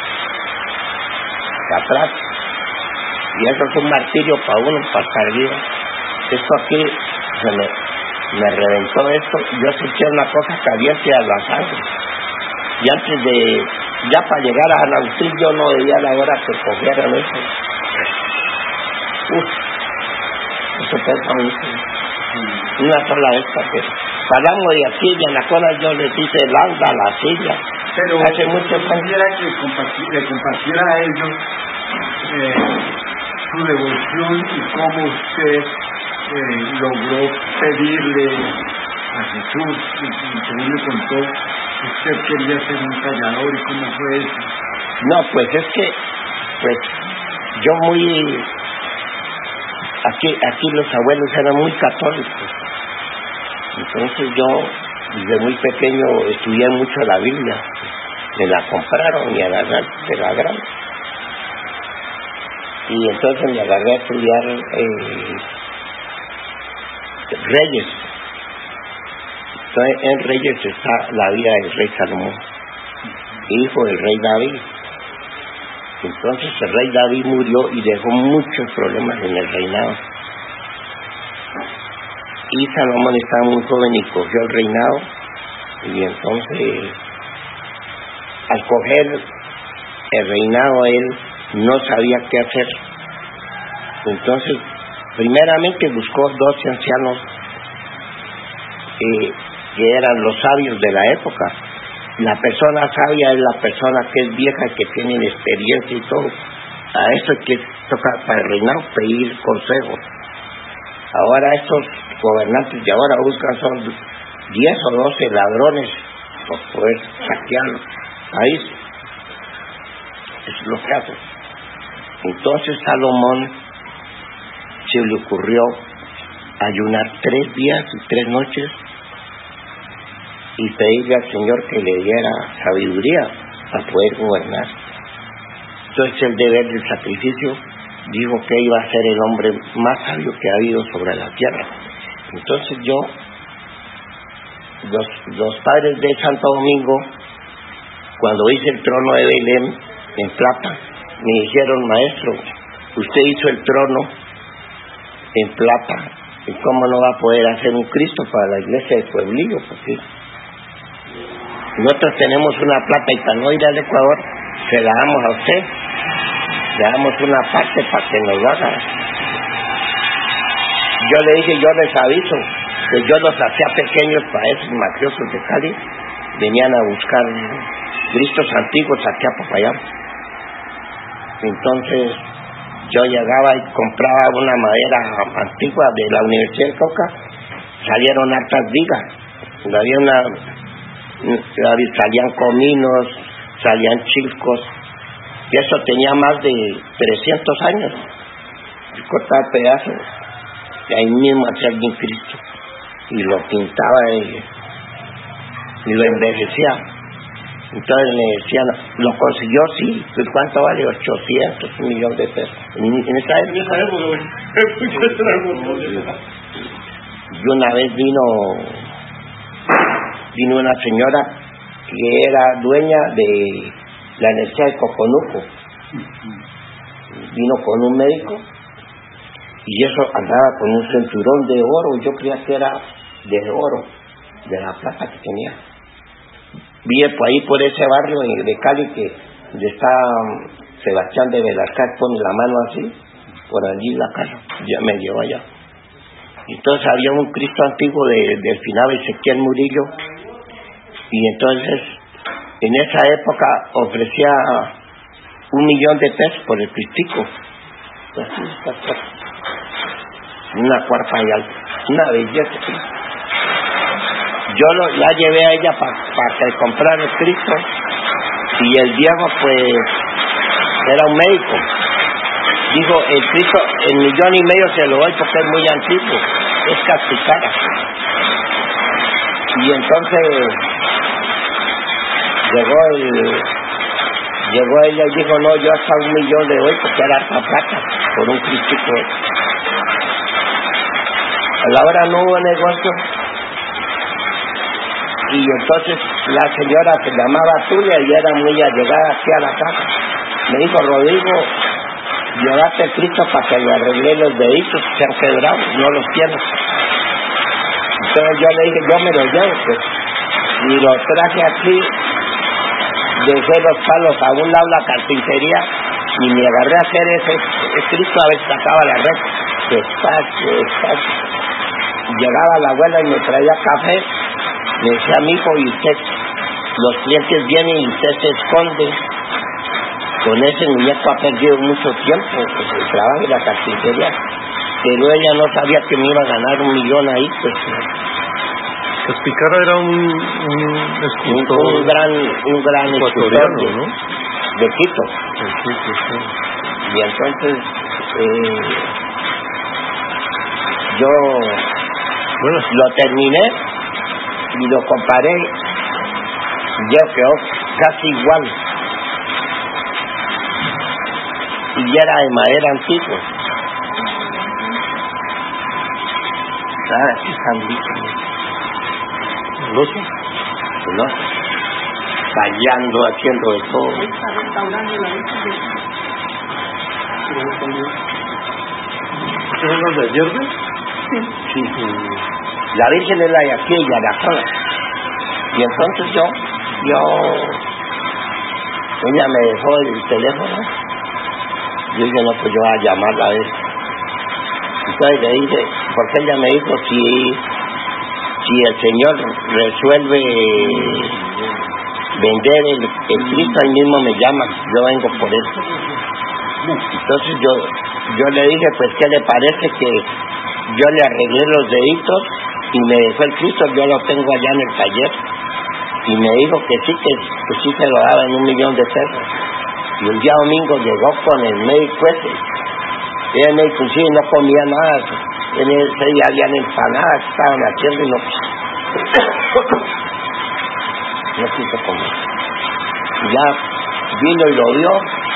atrás. Y eso es un martirio para uno, para estar vivo. Esto aquí me reventó esto. Yo sentía una cosa caliente a la sangre. Y antes de, ya para llegar a San Agustín, yo no veía la hora que cogieran eso. Eso pesa mucho. Una sola vez porque paramos de aquí y en la cola yo les hice el anda a la silla. Pero hace mucho tiempo quisiera que le compartiera a ellos su devoción y cómo usted logró pedirle a Jesús, y según me contó, usted quería ser un tallador, y cómo fue eso. No, pues es que yo muy aquí los abuelos eran muy católicos, entonces yo desde muy pequeño estudié mucho la Biblia, me la compraron y agarré de la gran, y entonces me agarré a estudiar Reyes. Entonces en Reyes está la vida del rey Salomón, hijo del rey David. Entonces el rey David murió y dejó muchos problemas en el reinado. Y Salomón estaba muy joven y cogió el reinado. Y entonces, al coger el reinado, él no sabía qué hacer. Entonces, primeramente buscó 12 ancianos que eran los sabios de la época. La persona sabia es la persona que es vieja, que tiene experiencia y todo. A eso es que toca para el reinado pedir consejo. Ahora estos gobernantes de ahora buscan son 10 o 12 ladrones por poder saquear el país. Eso es lo que hacen. Entonces Salomón se le ocurrió ayunar 3 días y 3 noches y pedirle al Señor que le diera sabiduría para poder gobernar. Entonces el deber del sacrificio dijo que iba a ser el hombre más sabio que ha habido sobre la tierra. Entonces los padres de Santo Domingo, cuando hice el trono de Belén en plata, me dijeron: maestro, usted hizo el trono en plata, ¿y cómo no va a poder hacer un Cristo para la iglesia de Pueblillo? Porque nosotros tenemos una plata y para no ir al Ecuador se la damos a usted, le damos una parte para que nos lo haga. Yo le dije: yo les aviso que yo los hacía pequeños para esos mafiosos de Cali, venían a buscar Cristos antiguos aquí a Popayán. Entonces yo llegaba y compraba una madera antigua de la Universidad del Cauca, salieron hartas vigas, salían cominos, salían chilcos, y eso tenía más de 300 años. Yo cortaba pedazos y ahí mismo hacía bien Cristo y lo pintaba y lo envejecía. Entonces me decían: lo consiguió, sí, pues ¿cuánto vale? 800, $1 millón de pesos en esa época. Y una vez vino una señora que era dueña de la Universidad de Coconuco, vino con un médico y eso andaba con un cinturón de oro. Yo creía que era de oro, de la plata que tenía. Vi ahí por ese barrio de Cali que está Sebastián de Belascar, pone la mano así, por allí la casa, ya me llevó allá. Entonces había un Cristo antiguo del final Ezequiel Murillo, y entonces en esa época ofrecía $1,000,000 por el Cristico. Una cuarta y algo, una belleza. Yo la llevé a ella para que comprara el Cristo, y el viejo pues era un médico. Dijo, el Cristo, el $1,500,000 se lo doy porque es muy antiguo, es casticara. Y entonces llegó ella y dijo, no, yo hasta $1,000,000 le doy porque era harta plata por un Cristico. A la hora no hubo negocio, y entonces la señora se llamaba Tulia y era muy allegada aquí a la casa. Me dijo, Rodrigo, llevaste el Cristo para que le arreglé los deditos, se han quebrado, no los tienes. Entonces yo le dije, yo me los llevo, pues, y los traje aquí, dejé los palos a un lado la carpintería, y me agarré a hacer ese Cristo a ver si sacaba la red. Despacio. Llegaba la abuela y me traía café, me decía, mi hijo, y usted, los clientes vienen y usted se esconde. Con ese muñeco ha perdido mucho tiempo, pues, el trabajo de la carpintería, pero ella no sabía que me iba a ganar $1,000,000 ahí, pues. Caspicara era un escultor, un gran escultor, ¿no? De Quito. Sí. Y entonces yo lo terminé y lo comparé, yo quedó casi igual, y era de madera antigua. Aquí están listos. Fallando, haciendo de todo. ¿Son las de ayer? Sí. La Virgen es la de aquí y la de acá. Y entonces ella me dejó el teléfono. Yo dije, no, pues yo voy a llamarla a ver. Entonces le dije, porque ella me dijo, si el Señor resuelve vender el Cristo, él mismo me llama, yo vengo por eso. Entonces yo le dije, pues, ¿qué le parece que yo le arreglé los deditos y me dejó el Cristo? Yo lo tengo allá en el taller. Y me dijo que sí se lo daba en $1,000,000. Y el día domingo llegó con el médico ese. El médico sí no comía nada. En ese día habían empanadas que estaban haciendo y no quiso comer. Y ya vino y lo vio.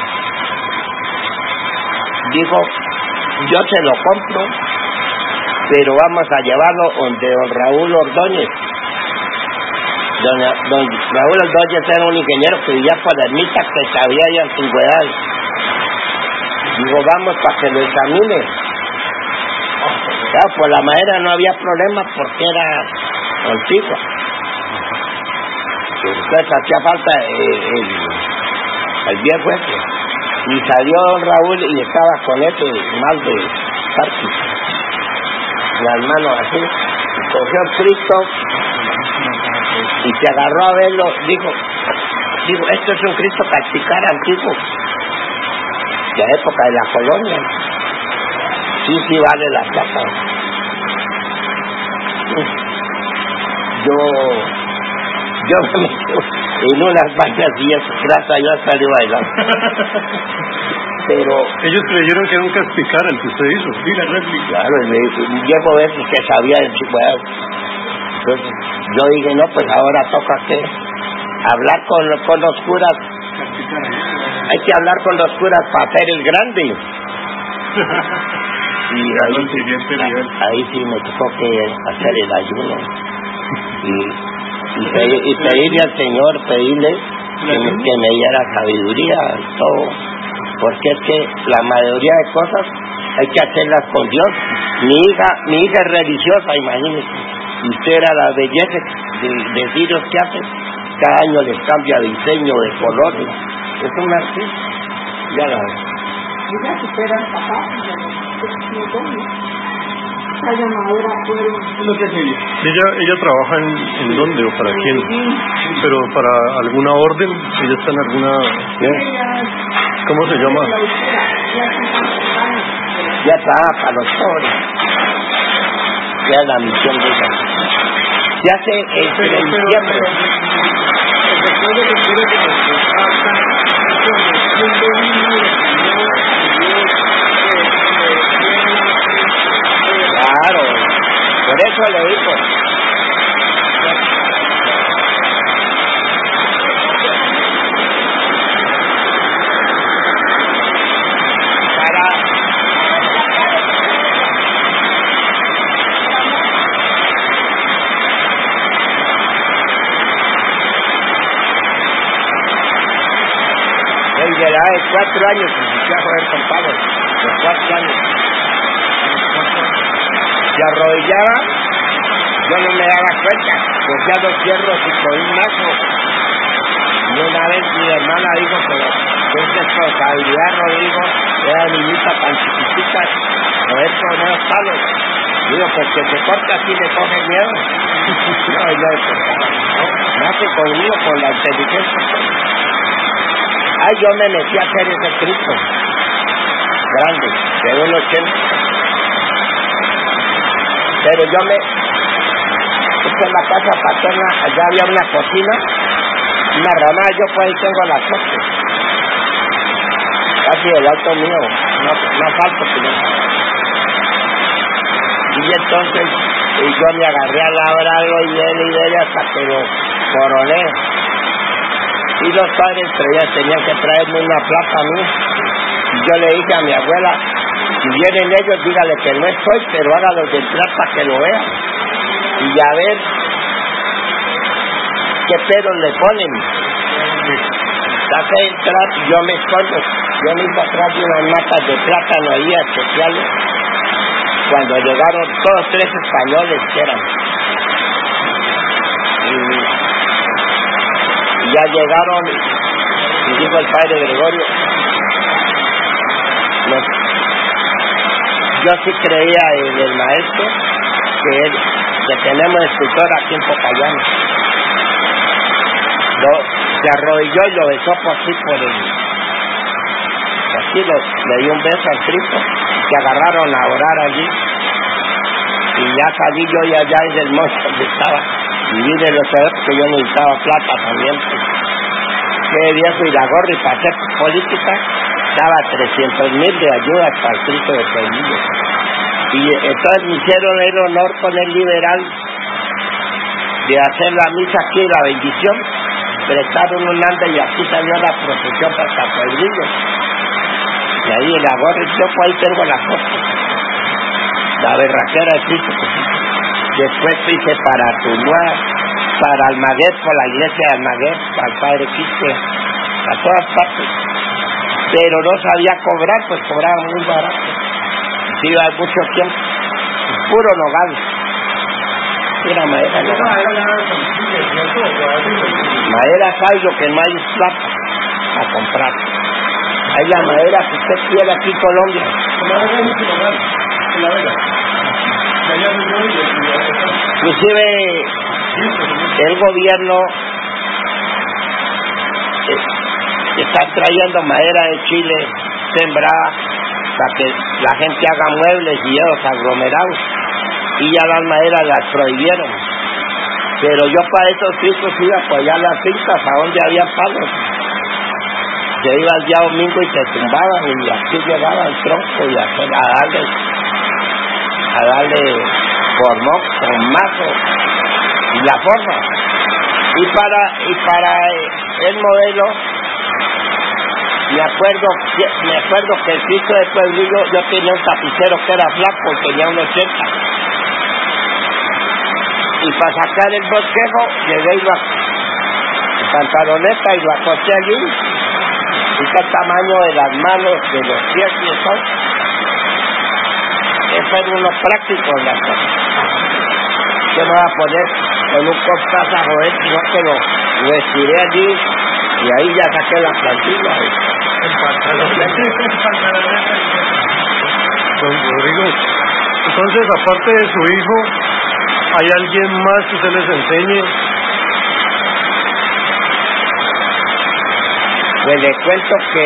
Dijo, yo se lo compro, pero vamos a llevarlo donde don Raúl Ordóñez. Don Raúl Ordóñez era un ingeniero que vivía por la ermita, que sabía de antigüedades. Digo, vamos para que lo examine. Claro, por la madera no había problema porque era antigua. Entonces hacía falta el viejo ese. Y salió don Raúl y estaba con ese mal de Parkinson, las manos así, y cogió el Cristo y se agarró a verlo. Dijo, esto es un Cristo Caspicara antiguo, de la época de la colonia. Sí vale la plata. Yo me meto en unas vainas y eso, gracias a Dios salió bailando. Pero ellos creyeron que era un Caspicara el que usted hizo. Sí, la réplica. Claro, llevo veces que sabía de antigüedad. Entonces yo dije, no, pues ahora toca que hablar con los curas. Hay que hablar con los curas para hacer el grande. Y ahí sí me tocó que hacer el ayuno y pedirle al Señor, pedirle que me diera sabiduría y todo, porque es que la mayoría de cosas hay que hacerlas con Dios. Mi hija es religiosa, imagínese, y usted era la belleza de ciros que hace, cada año les cambia diseño, de colores, es un artista, ya la ves. talla madera fueron. Lo que sigue. Ella trabaja en dónde o para quién, pero para alguna orden, ella está en alguna, ¿cómo se llama? Ya trabaja para los pobres. Ya es la misión de ella. Se hace en diciembre. Después de que quiere que nos compartan Claro, por eso le digo. De la edad de 4 años que se fue a joder con palos, de 4 años. Se arrodillaba, yo no me daba cuenta, cogía 2 fierros y con un mazo. Y una vez mi hermana dijo, pero ¿qué es responsabilidad, Rodrigo? Era niñita tan chiquitita, joder con esos palos. Digo, pues que se corta así le coge miedo. No hace conmigo con la inteligencia. Ay, yo me metí a hacer ese Cristo grande, de 1.80. Pero yo me... en la casa paterna, allá había una cocina, una ramada, yo por ahí tengo la costa. Casi el alto mío, más alto que yo. Y entonces yo me agarré a labrarlo y él hasta que lo coroné. Y los padres tenían que traerme una placa a mí. Y yo le dije a mi abuela, si vienen ellos, dígale que no estoy, pero hágalo de entrar para que lo vea. Y a ver qué pedos le ponen. Saqué entrar y yo me escondo. Yo me iba atrás de unas matas de plátano ahí especiales. Cuando llegaron todos 3 españoles que eran. Y ya llegaron, y dijo el padre Gregorio, yo sí creía en el maestro, que tenemos escritor aquí en Popayán. Se arrodilló y lo besó por él. Así le dio un beso al Cristo, se agarraron a orar allí. Y ya salí yo y allá en el monte donde estaba. Y vine los otros que yo necesitaba plata también. Que viejo y la gorra y para hacer política daba 300,000 de ayuda para el Cristo de Pueblillo. Y entonces me hicieron el honor con el liberal de hacer la misa aquí, la bendición. Prestaron un ande y aquí salió la procesión para Pueblillo. Y ahí en la gorra, yo por ahí tengo la foto. La berraquera de Cristo. Después hice para Tuluá, para Almaguer, por la iglesia de Almaguer, para el Padre Quispe, a todas partes. Pero no sabía cobrar, pues cobraba muy barato. Iba mucho tiempo, puro nogal. Era madera, ¿no? Madera callo que no hay plata a comprar. Hay la madera que usted quiere aquí en Colombia. Inclusive el gobierno está trayendo madera de Chile sembrada para que la gente haga muebles y ellos aglomerados, y ya las maderas las prohibieron. Pero yo para esos chicos iba a apoyar las fincas a donde había palos. Se iba el día domingo y se tumbaban, y aquí llegaba el tronco y a darle formón con mazo y la forma. Y para el modelo, me acuerdo que el Cristo de Pueblillo, yo tenía un tapicero que era flaco y tenía un 80. Y para sacar el bosquejo, llegué y la pantaloneta y lo acosté allí. Y el tamaño de las manos, de los pies y eso. Eso era uno práctico en las cosas. Yo me voy a poner con un compás a joder, sino que lo estiré allí y ahí ya saqué la plantilla. Don Rodrigo, Entonces, aparte de su hijo, ¿hay alguien más que usted les enseñe? Pues le cuento que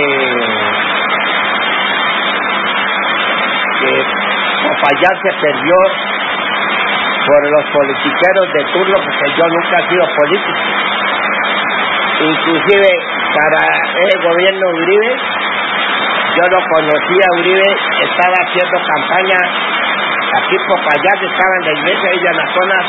Popayán se perdió por los politiqueros de turno, porque yo nunca he sido político. Inclusive para el gobierno de Uribe, yo lo conocía, Uribe estaba haciendo campaña aquí en Popayán, estaba en la iglesia de Amazonas,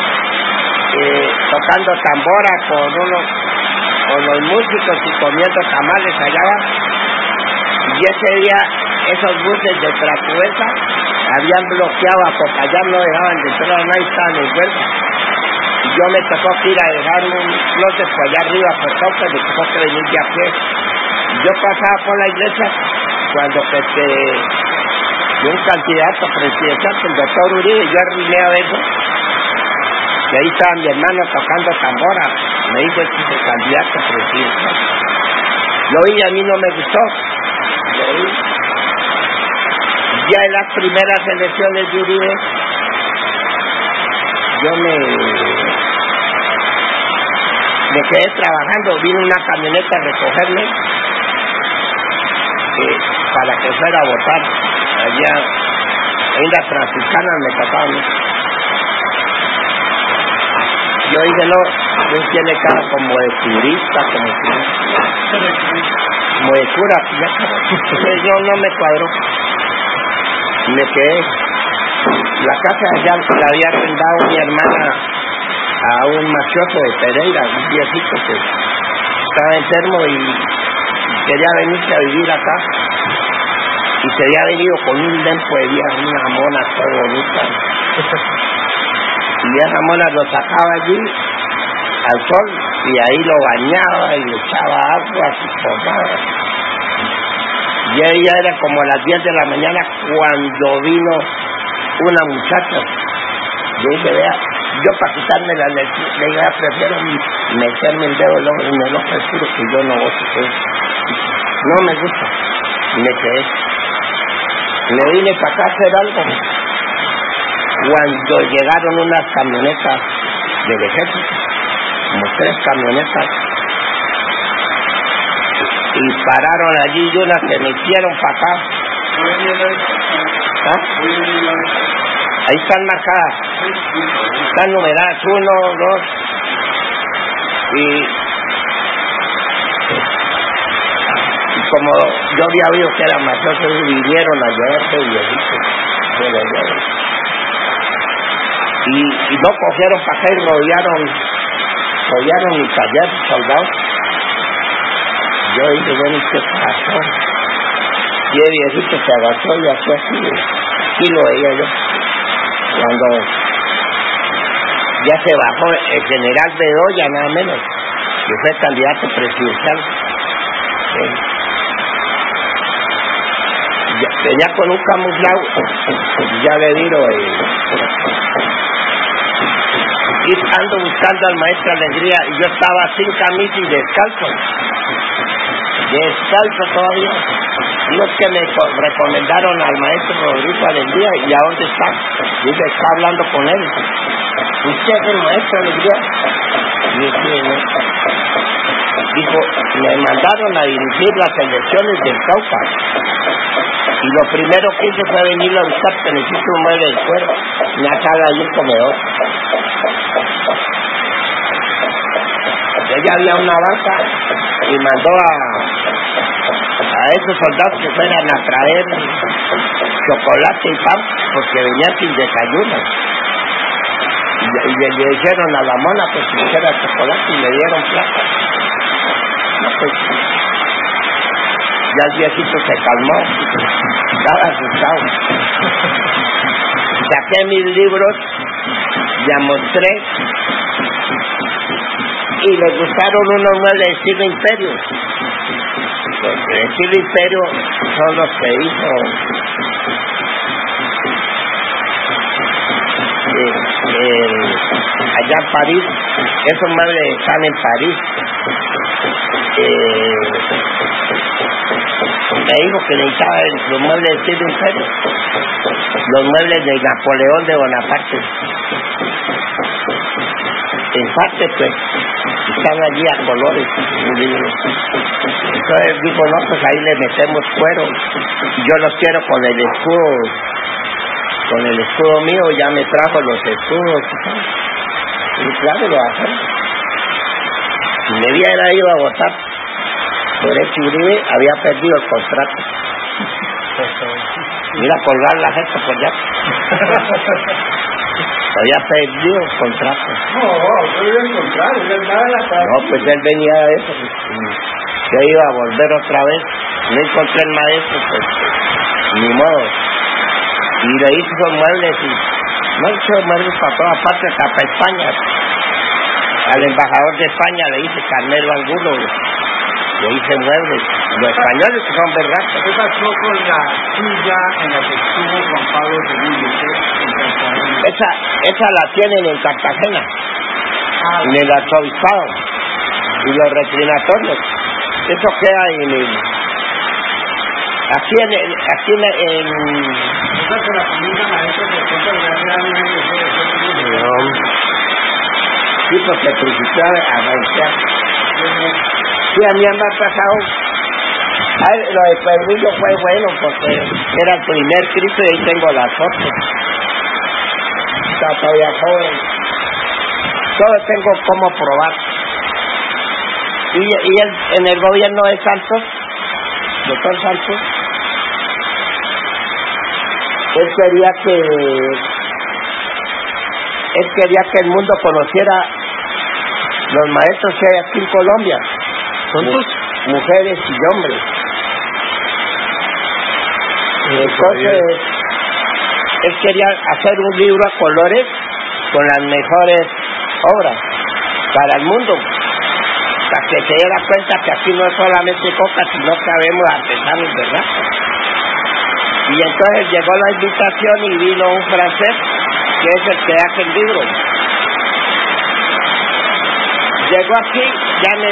tocando tambora con los músicos y comiendo tamales allá abajo. Y ese día esos buses de Tratuesa habían bloqueado a Popayán, no dejaban de entrar, nadie estaba en el huelga. Y yo me tocó que ir a dejar un closet por allá arriba por Cauca, me tocó que venir de aquí. Yo pasaba por la iglesia cuando de un candidato presidencial, el doctor Uribe, yo arrimé a eso. Y ahí estaba mi hermano tocando tambora, me dijo, este es el candidato presidencial. Lo oí y a mí no me gustó. Lo oí. Ya en las primeras elecciones de Uribe, yo me quedé trabajando, vino una camioneta a recogerme para que fuera a votar. Allá en la Franciscana me tocaba a mí. Yo dije, no, él tiene cara como de turista, como de cura, entonces yo no me cuadró. Me quedé. La casa allá la había arrendado mi hermana a un mafioso de Pereira, un viejito que estaba enfermo y quería venirse a vivir acá. Y se había venido con un lempo de vieja, una mona toda bonita. Y esa mona lo sacaba allí al sol y ahí lo bañaba y le echaba agua y tomaba. Y ella era como a las 10 de la mañana cuando vino una muchacha. Yo dije, vea, yo para quitarme la lectura, le dije, prefiero meterme el dedo en el ojo oscuro que yo no gozo de eso. No me gusta. Y me quedé. Me vine para acá a hacer algo. Cuando llegaron unas camionetas del ejército, como 3 camionetas, y pararon allí y unas se metieron para acá. ¿Ah? Ahí están marcadas, están numeradas 1, 2, y como yo había oído que eran mafiosos, vinieron a llevarse viejitos. Y no cogieron para acá y rodearon mi taller, soldados. Yo dije, bueno, ¿qué pasó? Y el viejito se agachó y hacía así, y lo veía yo. Cuando ya se bajó el general Bedoya, nada menos, que fue candidato presidencial, venía con un camuflado, ya le digo, y ando buscando al maestro Alegría, y yo estaba sin camisa y descalzo todavía. Digo que me recomendaron al maestro Rodrigo Alegría, y ¿a dónde está? Dice, está hablando con él. ¿Usted es el maestro Alegría? Y dijo, me mandaron a dirigir las elecciones del Cauca, y lo primero que hice fue venirlo a buscar, que necesito un mueble de cuero, me acaba ahí el comedor. Ella había una vaca y mandó a esos soldados que fueran a traer chocolate y pan, porque venían sin desayuno. Y le dijeron a la mona que si hiciera chocolate y le dieron plata. No, pues, ya el viejito se calmó, estaba asustado. Saqué mis libros, ya mostré, y les gustaron unos muebles de estilo Imperio. El estilo Imperio son los que hizo allá en París. Esos muebles están en París. me dijo que necesitaba los muebles de Silvio Imperio, los muebles de Napoleón de Bonaparte. En parte, pues, están allí a colores, un libro. Entonces digo, no, pues ahí le metemos cuero. Yo los quiero con el escudo mío, ya me trajo los escudos. Y claro, lo hacemos. Si me hubiera ido a votar por ese Uribe, había perdido el contrato. Mira, colgar la gente por allá. Había perdido el contrato. No, yo el contrario, él andaba en la calle. No, pues él venía de eso. Yo iba a volver otra vez. No encontré el maestro, pues ni modo. Y le hice esos muebles y no hizo muebles para todas partes, hasta para España. Al embajador de España le hice Carmelo Angulo, le hice muebles. Los españoles son berracos. ¿Qué pasó con la silla en la que estuvo Juan Pablo II? Esa la tienen en Cartagena, en el arzobispado, y los reclinatorios. Eso queda aquí en Esa se la comunican a eso que cuenta de sí, porque principió a avanzar. Sí, a mí me ha pasado. Lo de Pueblillo fue bueno porque era el primer Cristo y ahí tengo las fotos. Está todavía joven. Todo tengo como probar. Y él, en el gobierno de Santos, doctor Santos, él quería que el mundo conociera los maestros que hay aquí en Colombia. ¿Cuántos? Mujeres y hombres. Entonces, él quería hacer un libro a colores con las mejores obras para el mundo, para que se diera cuenta que aquí no es solamente coca, sino que habemos artesanos, ¿verdad? Y entonces llegó la invitación y vino un francés que es el que hace el libro. Llegó aquí, ya me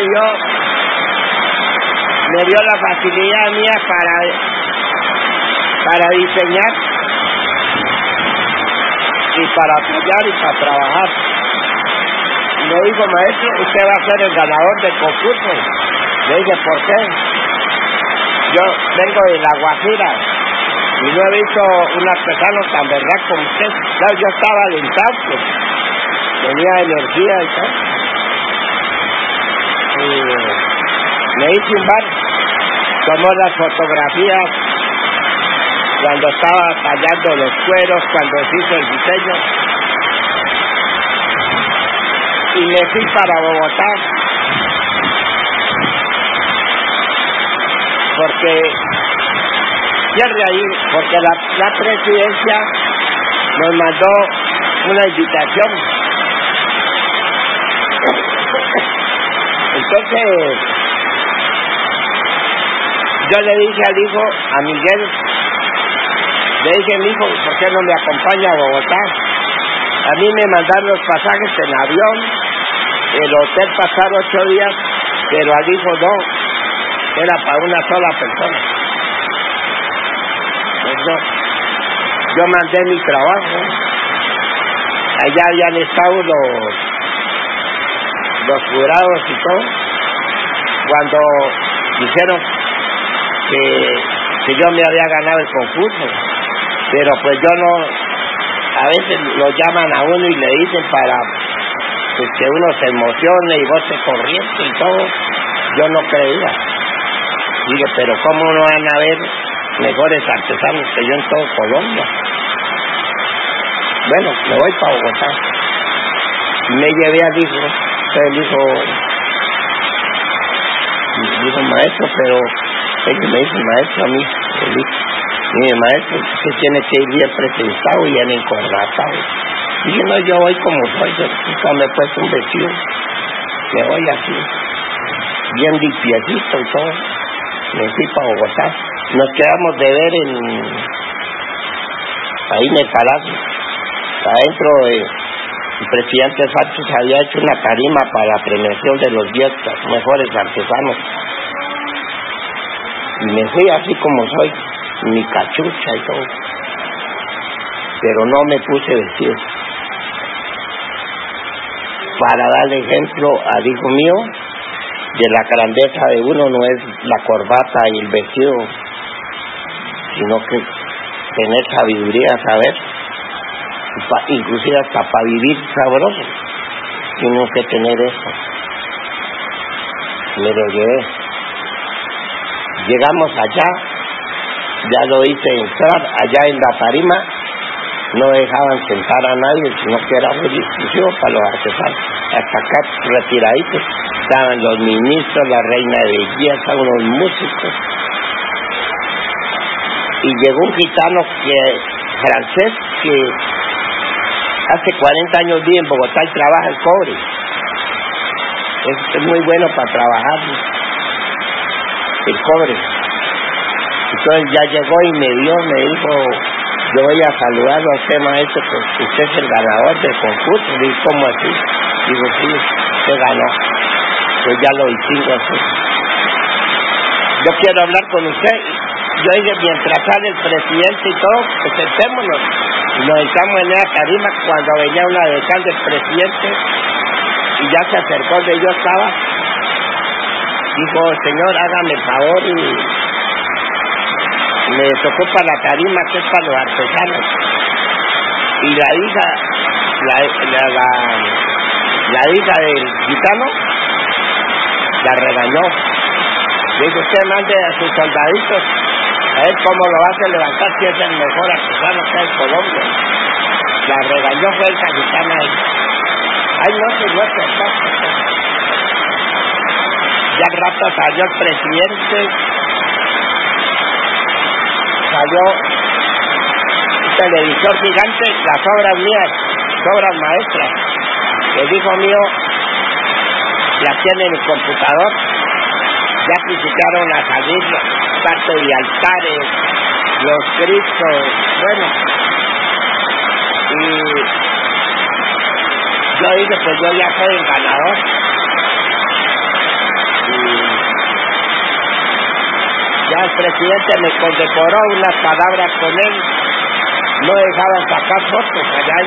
dio la facilidad mía para diseñar y para apoyar y para trabajar. Y me dijo, maestro, usted va a ser el ganador del concurso. Le dije, ¿por qué? Yo vengo de La Guajira y no he visto un artesano tan verdad como usted. Claro, yo estaba alentado, pues, tenía energía y todo. Y me hice un bar, tomó las fotografías cuando estaba tallando los cueros, cuando se hizo el diseño, y me fui para Bogotá porque cierre ahí, porque la presidencia nos mandó una invitación. Entonces yo le dije al hijo, a Miguel, le dije, mi hijo, ¿por qué no me acompaña a Bogotá? A mí me mandaron los pasajes en avión, el hotel pasar 8 días, pero al hijo no, era para una sola persona. Entonces, yo mandé mi trabajo, allá habían estado los jurados y todo, cuando dijeron que yo me había ganado el concurso, pero pues yo no, a veces lo llaman a uno y le dicen para pues que uno se emocione y vote corriente y todo, yo no creía. Dije, pero ¿cómo no van a haber mejores artesanos que yo en todo Colombia? Bueno, me voy para Bogotá. Me llevé al hijo, el hijo maestro, pero él me dice, maestro, a mí, el hijo, mire, maestro, usted tiene que ir bien presentado y bien encorbatado. Dije, no, yo voy como soy, yo nunca me he puesto un vestido, me voy así, bien limpiecito y todo. Me fui para Bogotá, nos quedamos de ver ahí en el palacio, adentro El presidente Santos había hecho una tarima para la premiación de los 10 mejores artesanos. Y me fui así como soy, mi cachucha y todo. Pero no me puse vestido. Para darle ejemplo al hijo mío, de la grandeza de uno no es la corbata y el vestido, sino que tener sabiduría, saber, inclusive hasta para vivir sabroso, tiene que tener eso. Me lo llevé. Llegamos allá, ya lo hice entrar, allá en la tarima no dejaban sentar a nadie, sino que era muy exclusivo para los artesanos. Hasta acá retiraditos estaban los ministros, la reina de belleza, unos músicos. Y llegó un gitano francés que hace 40 años vive en Bogotá y trabaja el cobre. Es muy bueno para trabajar el cobre. Entonces ya llegó y me dijo, yo voy a saludarlo a usted, maestro, porque usted es el ganador del concurso. Le dije, ¿cómo así? Digo, sí, usted ganó. Pues ya lo distingo así. Yo quiero hablar con usted. Yo dije, mientras sale el presidente y todo, pues sentémonos. Y nos sentamos en esa tarima cuando venía una decana del presidente y ya se acercó donde yo estaba. Dijo, señor, hágame el favor y me desocupa la tarima que es para los artesanos. Y la hija del gitano la regañó. Dijo, usted mande a sus soldaditos a ver cómo lo va a levantar si es el mejor artesano que hay en Colombia. La regañó fue esa gitana ahí. Ay, no, señor, que está. Ya al rato salió el presidente, salió un televisor gigante, las obras mías, obras maestras. El hijo mío las tiene en el computador, ya criticaron a salir parte de altares, los cristos, bueno. Y yo dije, pues yo ya soy el ganador. Ya el presidente me condecoró unas palabras con él, no dejaban sacar fotos allá.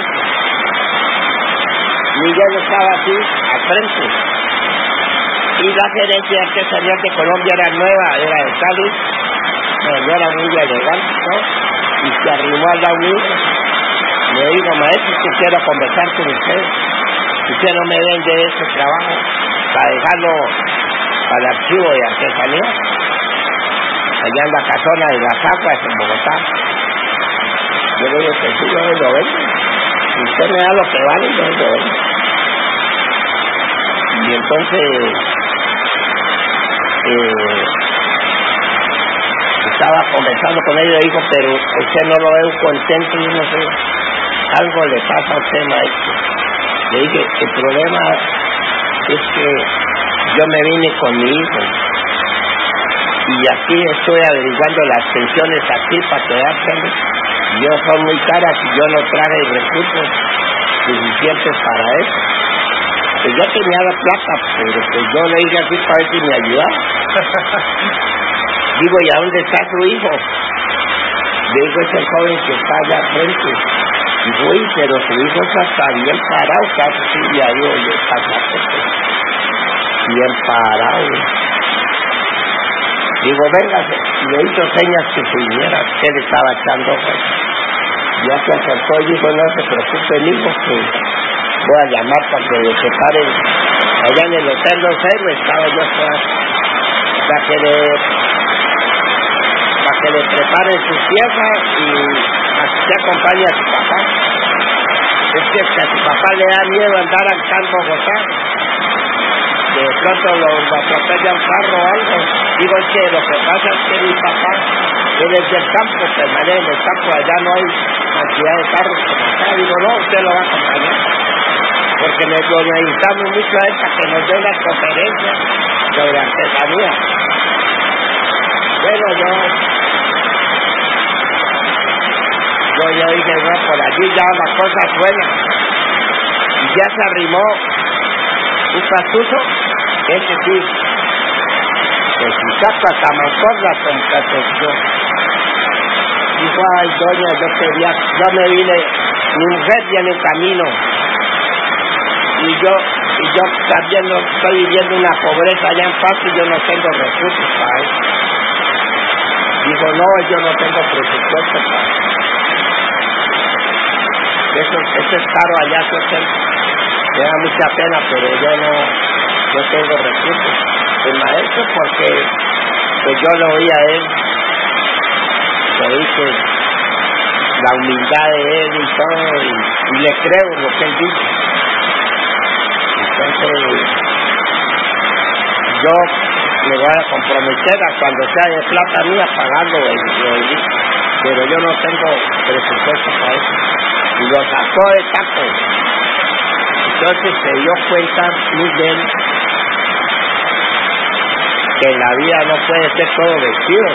Miguel estaba así, al frente. Y la gerencia artesanal de Colombia era nueva, era de Cali, no era muy elegante, ¿no? Y se arrimó al lado mío. Me dijo, maestro, que quiero conversar con usted. Usted no me vende ese trabajo para dejarlo para el archivo de artesanía, allá en la casona de las aguas en Bogotá. Yo le digo que sí, yo lo vendo. Si usted me da lo que vale, yo lo vendo. Y entonces estaba conversando con ella y dijo, pero usted no lo veo contento, y no sé, algo le pasa a usted, maestro. Le dije, el problema es que yo me vine con mi hijo y aquí estoy averiguando las pensiones aquí para quedárselas. Yo son muy caras y yo no traje recursos suficientes para eso. Pues yo tenía la plata, pero pues yo le dije así para ver si me ayudaba. Digo, ¿y a dónde está su hijo? Le digo, es el joven que está allá al frente. Digo, uy, pero su hijo está bien parado, casi ya digo, yo bien parado. Digo, venga, le hizo señas que se viniera, que le estaba echando ojos. Ya se acercó y dijo, no se preocupe, hijo, que voy a llamar para que le separen. Allá en el Hotel Los Héroes estaba yo para que le preparen sus piezas y así se acompañe a su papá. Es que a su papá le da miedo andar al campo Bogotá. De pronto lo atropella un carro o algo. Digo, es que lo que pasa es que mi papá, él es del campo, permanece en el campo, allá no hay cantidad de carros como acá. Digo, no, usted lo va a acompañar, porque lo necesitamos mucho a él para que nos dé las conferencias sobre artesanía. Bueno, yo dije, no, por allí ya la cosa suena. Y ya se arrimó un pastuso, ese sí, que si saca Tamacorda con protección. Dijo, ay doña, yo me vine, mi mujer viene en camino, y yo también no estoy viviendo una pobreza allá en Pasto y yo no tengo recursos para eso. Dijo, no, yo no tengo presupuesto para eso. Eso es caro allá, me da mucha pena, pero yo no tengo recursos. El maestro, porque pues yo lo oí a él, oí que la humildad de él y todo, y le creo lo que él dice. Entonces, yo me voy a comprometer a cuando sea de plata mía pagarlo, pero yo no tengo presupuesto para eso. Y lo sacó de taco. Entonces se dio cuenta muy bien que en la vida no puede ser todo vestido,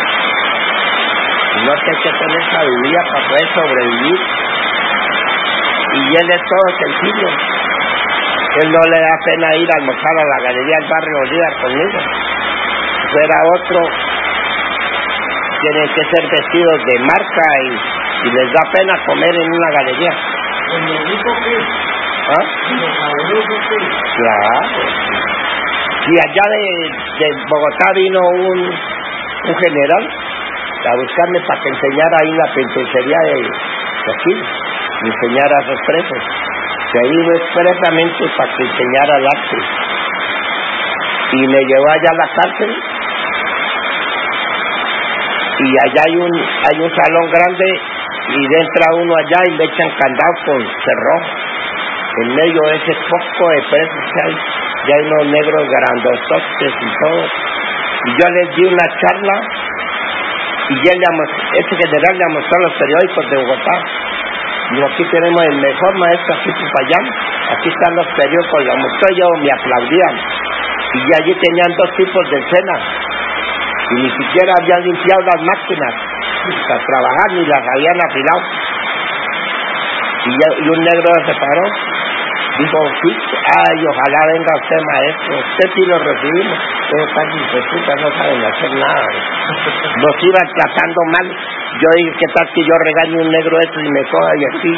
sino que hay que tener sabiduría para poder sobrevivir. Y él es todo sencillo. Él no le da pena ir a almorzar a la galería del barrio Bolívar conmigo. Si fuera otro, tienen que ser vestidos de marca y les da pena comer en una galería. ¿En el rico qué? ¿Ah? ¿En lo sabroso qué? Claro. Si allá de Bogotá vino un general a buscarme para que enseñara ahí la penitenciaría de aquí, me enseñara a esos presos. Se vino expresamente para que enseñara el arte. Y me llevó allá a la cárcel. Y allá hay un salón grande y entra uno allá y le echan candado con cerrojo. En medio de ese poco de presos que hay, ya hay unos negros grandototes y todo. Y yo les di una charla y ese general le mostró los periódicos de Bogotá. Y aquí tenemos el mejor maestro aquí Popayán. Aquí están los periódicos, lo mostró yo, me aplaudían. Y allí tenían dos tipos de escena. Y ni siquiera habían limpiado las máquinas para trabajar, ni las habían afilado. Y un negro se paró, dijo, sí, ay, ojalá venga usted maestro, usted sí lo recibimos, pero casi no saben hacer nada. Nos iban tratando mal. Yo dije, ¿qué tal que yo regaño un negro esto y me coja y así?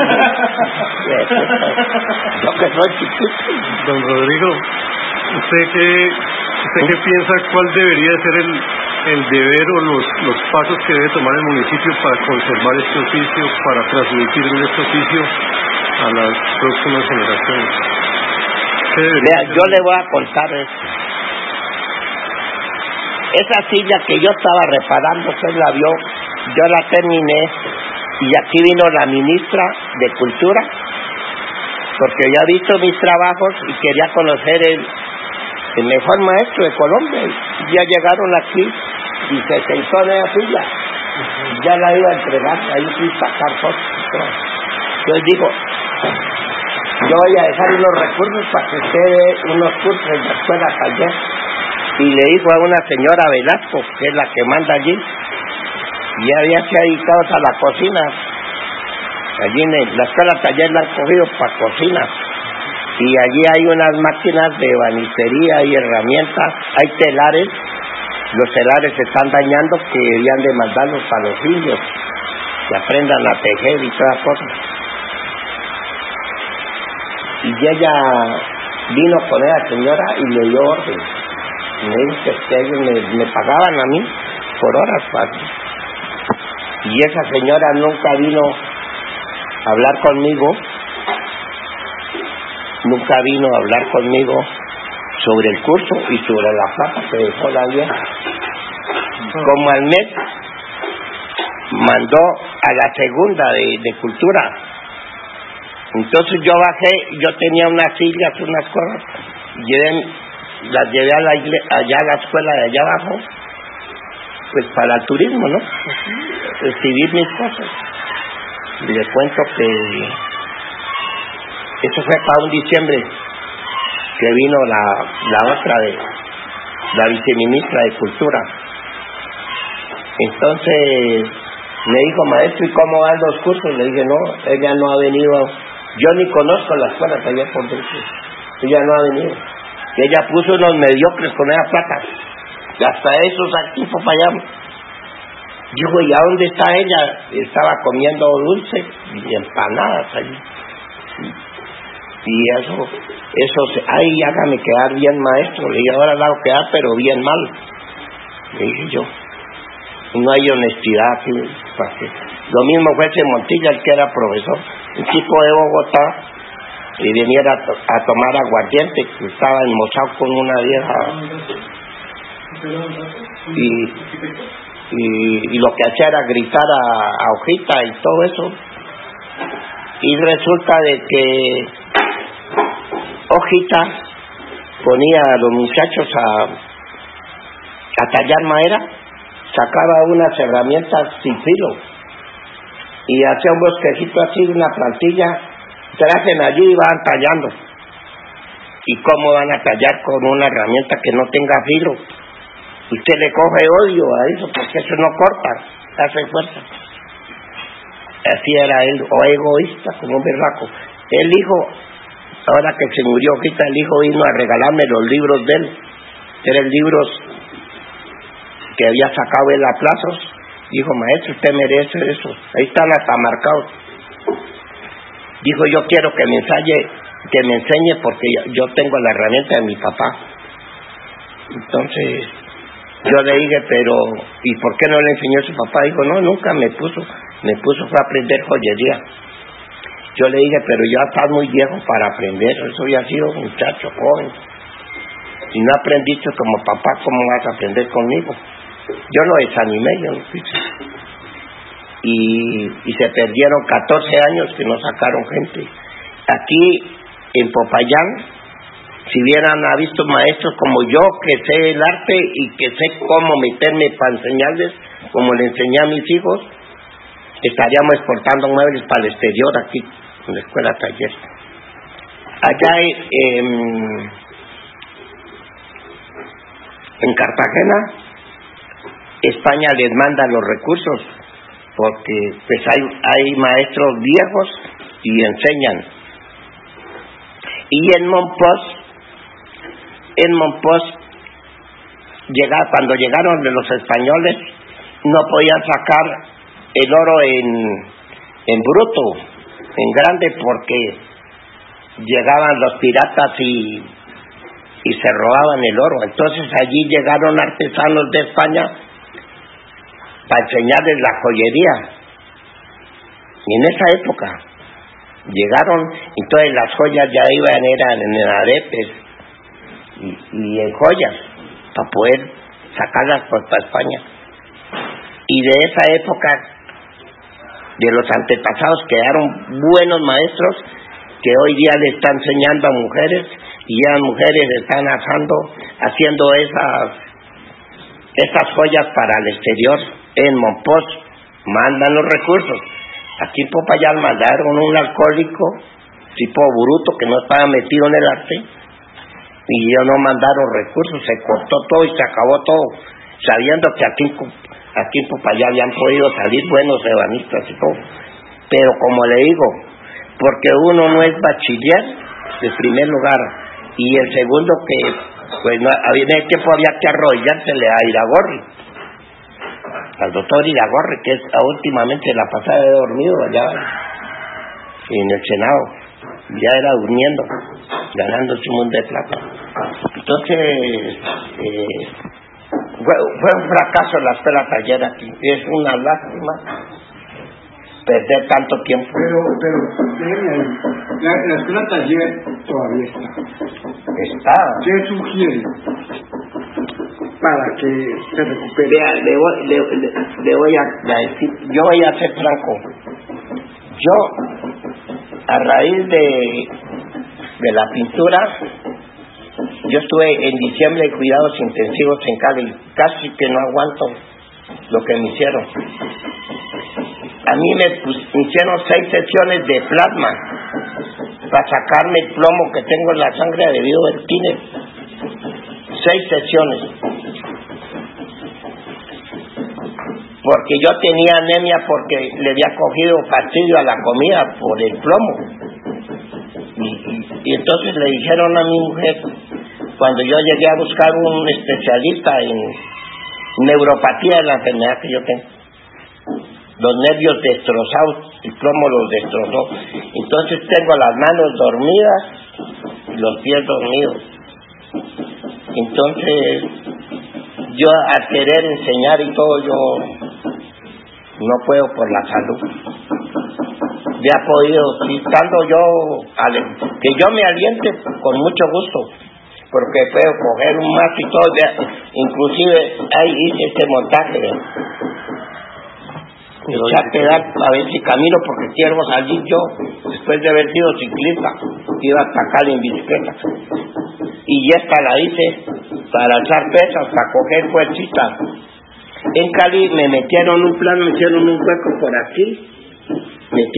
Yo que soy chiquito. Don Rodrigo, ¿usted qué piensa cuál debería ser el deber o los pasos que debe tomar el municipio para conservar este oficio, para transmitir este oficio a las próximas generaciones? Vea, yo le voy a contar esto. Esa silla que yo estaba reparando, usted la vio, yo la terminé y aquí vino la ministra de Cultura porque ya ha visto mis trabajos y quería conocer el mejor maestro de Colombia. Ya llegaron aquí y se sentó en esa silla. Ya la iba a entregar, ahí fui a sacar fotos y todo. Entonces digo, yo voy a dejar unos recursos para que usted dé unos cursos en la escuela taller. Y le dijo a una señora Velasco, que es la que manda allí, y había que dedicados a la cocina. Allí en la escuela taller la han cogido para cocina. Y allí hay unas máquinas de banistería y herramientas, hay telares. Los telares se están dañando, que debían de mandarlos para los indios, que aprendan a tejer y todas cosas. Y ella vino con esa señora y le dio orden. Me dijo que ellos me pagaban a mí por horas fácil. Y esa señora nunca vino a hablar conmigo, sobre el curso y sobre la plata que dejó la vieja. Como al mes mandó a la segunda de Cultura. Entonces yo bajé, yo tenía unas sillas, unas cosas, las llevé allá a la escuela de allá abajo, pues para el turismo, ¿no? Recibir mis cosas. Y le cuento que eso fue para un diciembre, que vino la otra la viceministra de Cultura. Entonces me dijo, maestro, ¿y cómo van los cursos? Le dije, no, ella no ha venido Yo ni conozco la escuela taller por dentro. Ella no ha venido. Ella puso unos mediocres con esa plata. Y hasta esos aquí fue para allá. Digo, ¿y a dónde está ella? Estaba comiendo dulce y empanadas allí. Y eso, ay, hágame quedar bien, maestro. Le dije, ahora la hago quedar, pero bien mal. Le dije yo. No hay honestidad aquí. Lo mismo fue ese Montilla, el que era profesor. Un chico de Bogotá, y viniera a tomar aguardiente, que estaba enmochado con una vieja. Y lo que hacía era gritar a Hojita y todo eso. Y resulta de que Hojita ponía a los muchachos a tallar madera, sacaba unas herramientas sin filo y hacía un bosquejito así, una plantilla, trajen allí y van tallando. ¿Y cómo van a tallar con una herramienta que no tenga filo? Usted le coge odio a eso, porque eso no corta, hace fuerza. Así era él, o egoísta, como un berraco. El hijo, ahora que se murió Hojita, el hijo vino a regalarme los libros de él. Eran libros que había sacado él a plazos. Dijo, maestro, usted merece eso. Ahí están hasta marcados. Dijo, yo quiero que me enseñe porque yo tengo la herramienta de mi papá. Entonces yo le dije, pero ¿y por qué no le enseñó su papá? Dijo, no, nunca me puso fue a aprender joyería. Yo le dije, pero ya estás muy viejo para aprender, eso ya ha sido muchacho, joven. Si no aprendiste como papá, ¿cómo vas a aprender conmigo? Yo lo desanimé, yo lo hice. Y se perdieron 14 años que no sacaron gente. Aquí en Popayán, si hubieran visto maestros como yo, que sé el arte y que sé cómo meterme para enseñarles, como le enseñé a mis hijos, estaríamos exportando muebles para el exterior aquí, en la escuela taller. Allá en Cartagena, España les manda los recursos, porque pues hay maestros viejos y enseñan. Y en Monpós, cuando llegaron los españoles, no podían sacar el oro en bruto, en grande, porque llegaban los piratas y se robaban el oro. Entonces allí llegaron artesanos de España para enseñarles la joyería. Y en esa época llegaron, entonces las joyas ya eran en aretes y en joyas, para poder sacarlas para España. Y de esa época, de los antepasados, quedaron buenos maestros que hoy día le están enseñando a mujeres, y ya las mujeres están haciendo esas joyas para el exterior. En Monpós mandan los recursos. Aquí en Popayán mandaron un alcohólico tipo bruto que no estaba metido en el arte, y ellos no mandaron recursos, se cortó todo y se acabó todo, sabiendo que aquí en Popayán ya han podido salir buenos ebanistas y todo. Pero como le digo, porque uno no es bachiller de primer lugar, y el segundo que pues no, en el tiempo había que arrodillársele a Iragorri, al doctor Iragorri, que últimamente la pasada de dormido allá en el Senado, ya era durmiendo, ganándose un montón de plata. Entonces fue un fracaso la escuela taller aquí. Es una lástima perder tanto tiempo. Pero déjeme ahí, la escuela taller todavía está. ¿Qué sugiere para que se recupere? Le voy a decir, yo voy a ser franco. Yo, a raíz de la pintura, yo estuve en diciembre de cuidados intensivos en Cali, casi que no aguanto lo que me hicieron. A mí me hicieron 6 sesiones de plasma para sacarme el plomo que tengo en la sangre debido al kine. 6 sesiones. Porque yo tenía anemia porque le había cogido fastidio a la comida por el plomo. Y entonces le dijeron a mi mujer, cuando yo llegué a buscar un especialista en neuropatía de la enfermedad que yo tengo, los nervios destrozados, el plomo los destrozó. Entonces tengo las manos dormidas y los pies dormidos. Entonces yo al querer enseñar y todo, yo no puedo por la salud. Ya he podido, si estando yo, que yo me aliente con mucho gusto, porque puedo coger un mazo y todo, ya, inclusive ahí hice este montaje, echar pedal a ver si camino, porque quiero salir yo, después de haber sido ciclista, iba hasta Cali en bicicleta, y esta la hice para alzar pesas, para coger fuercita. En Cali me metieron un plan, me hicieron un hueco por aquí,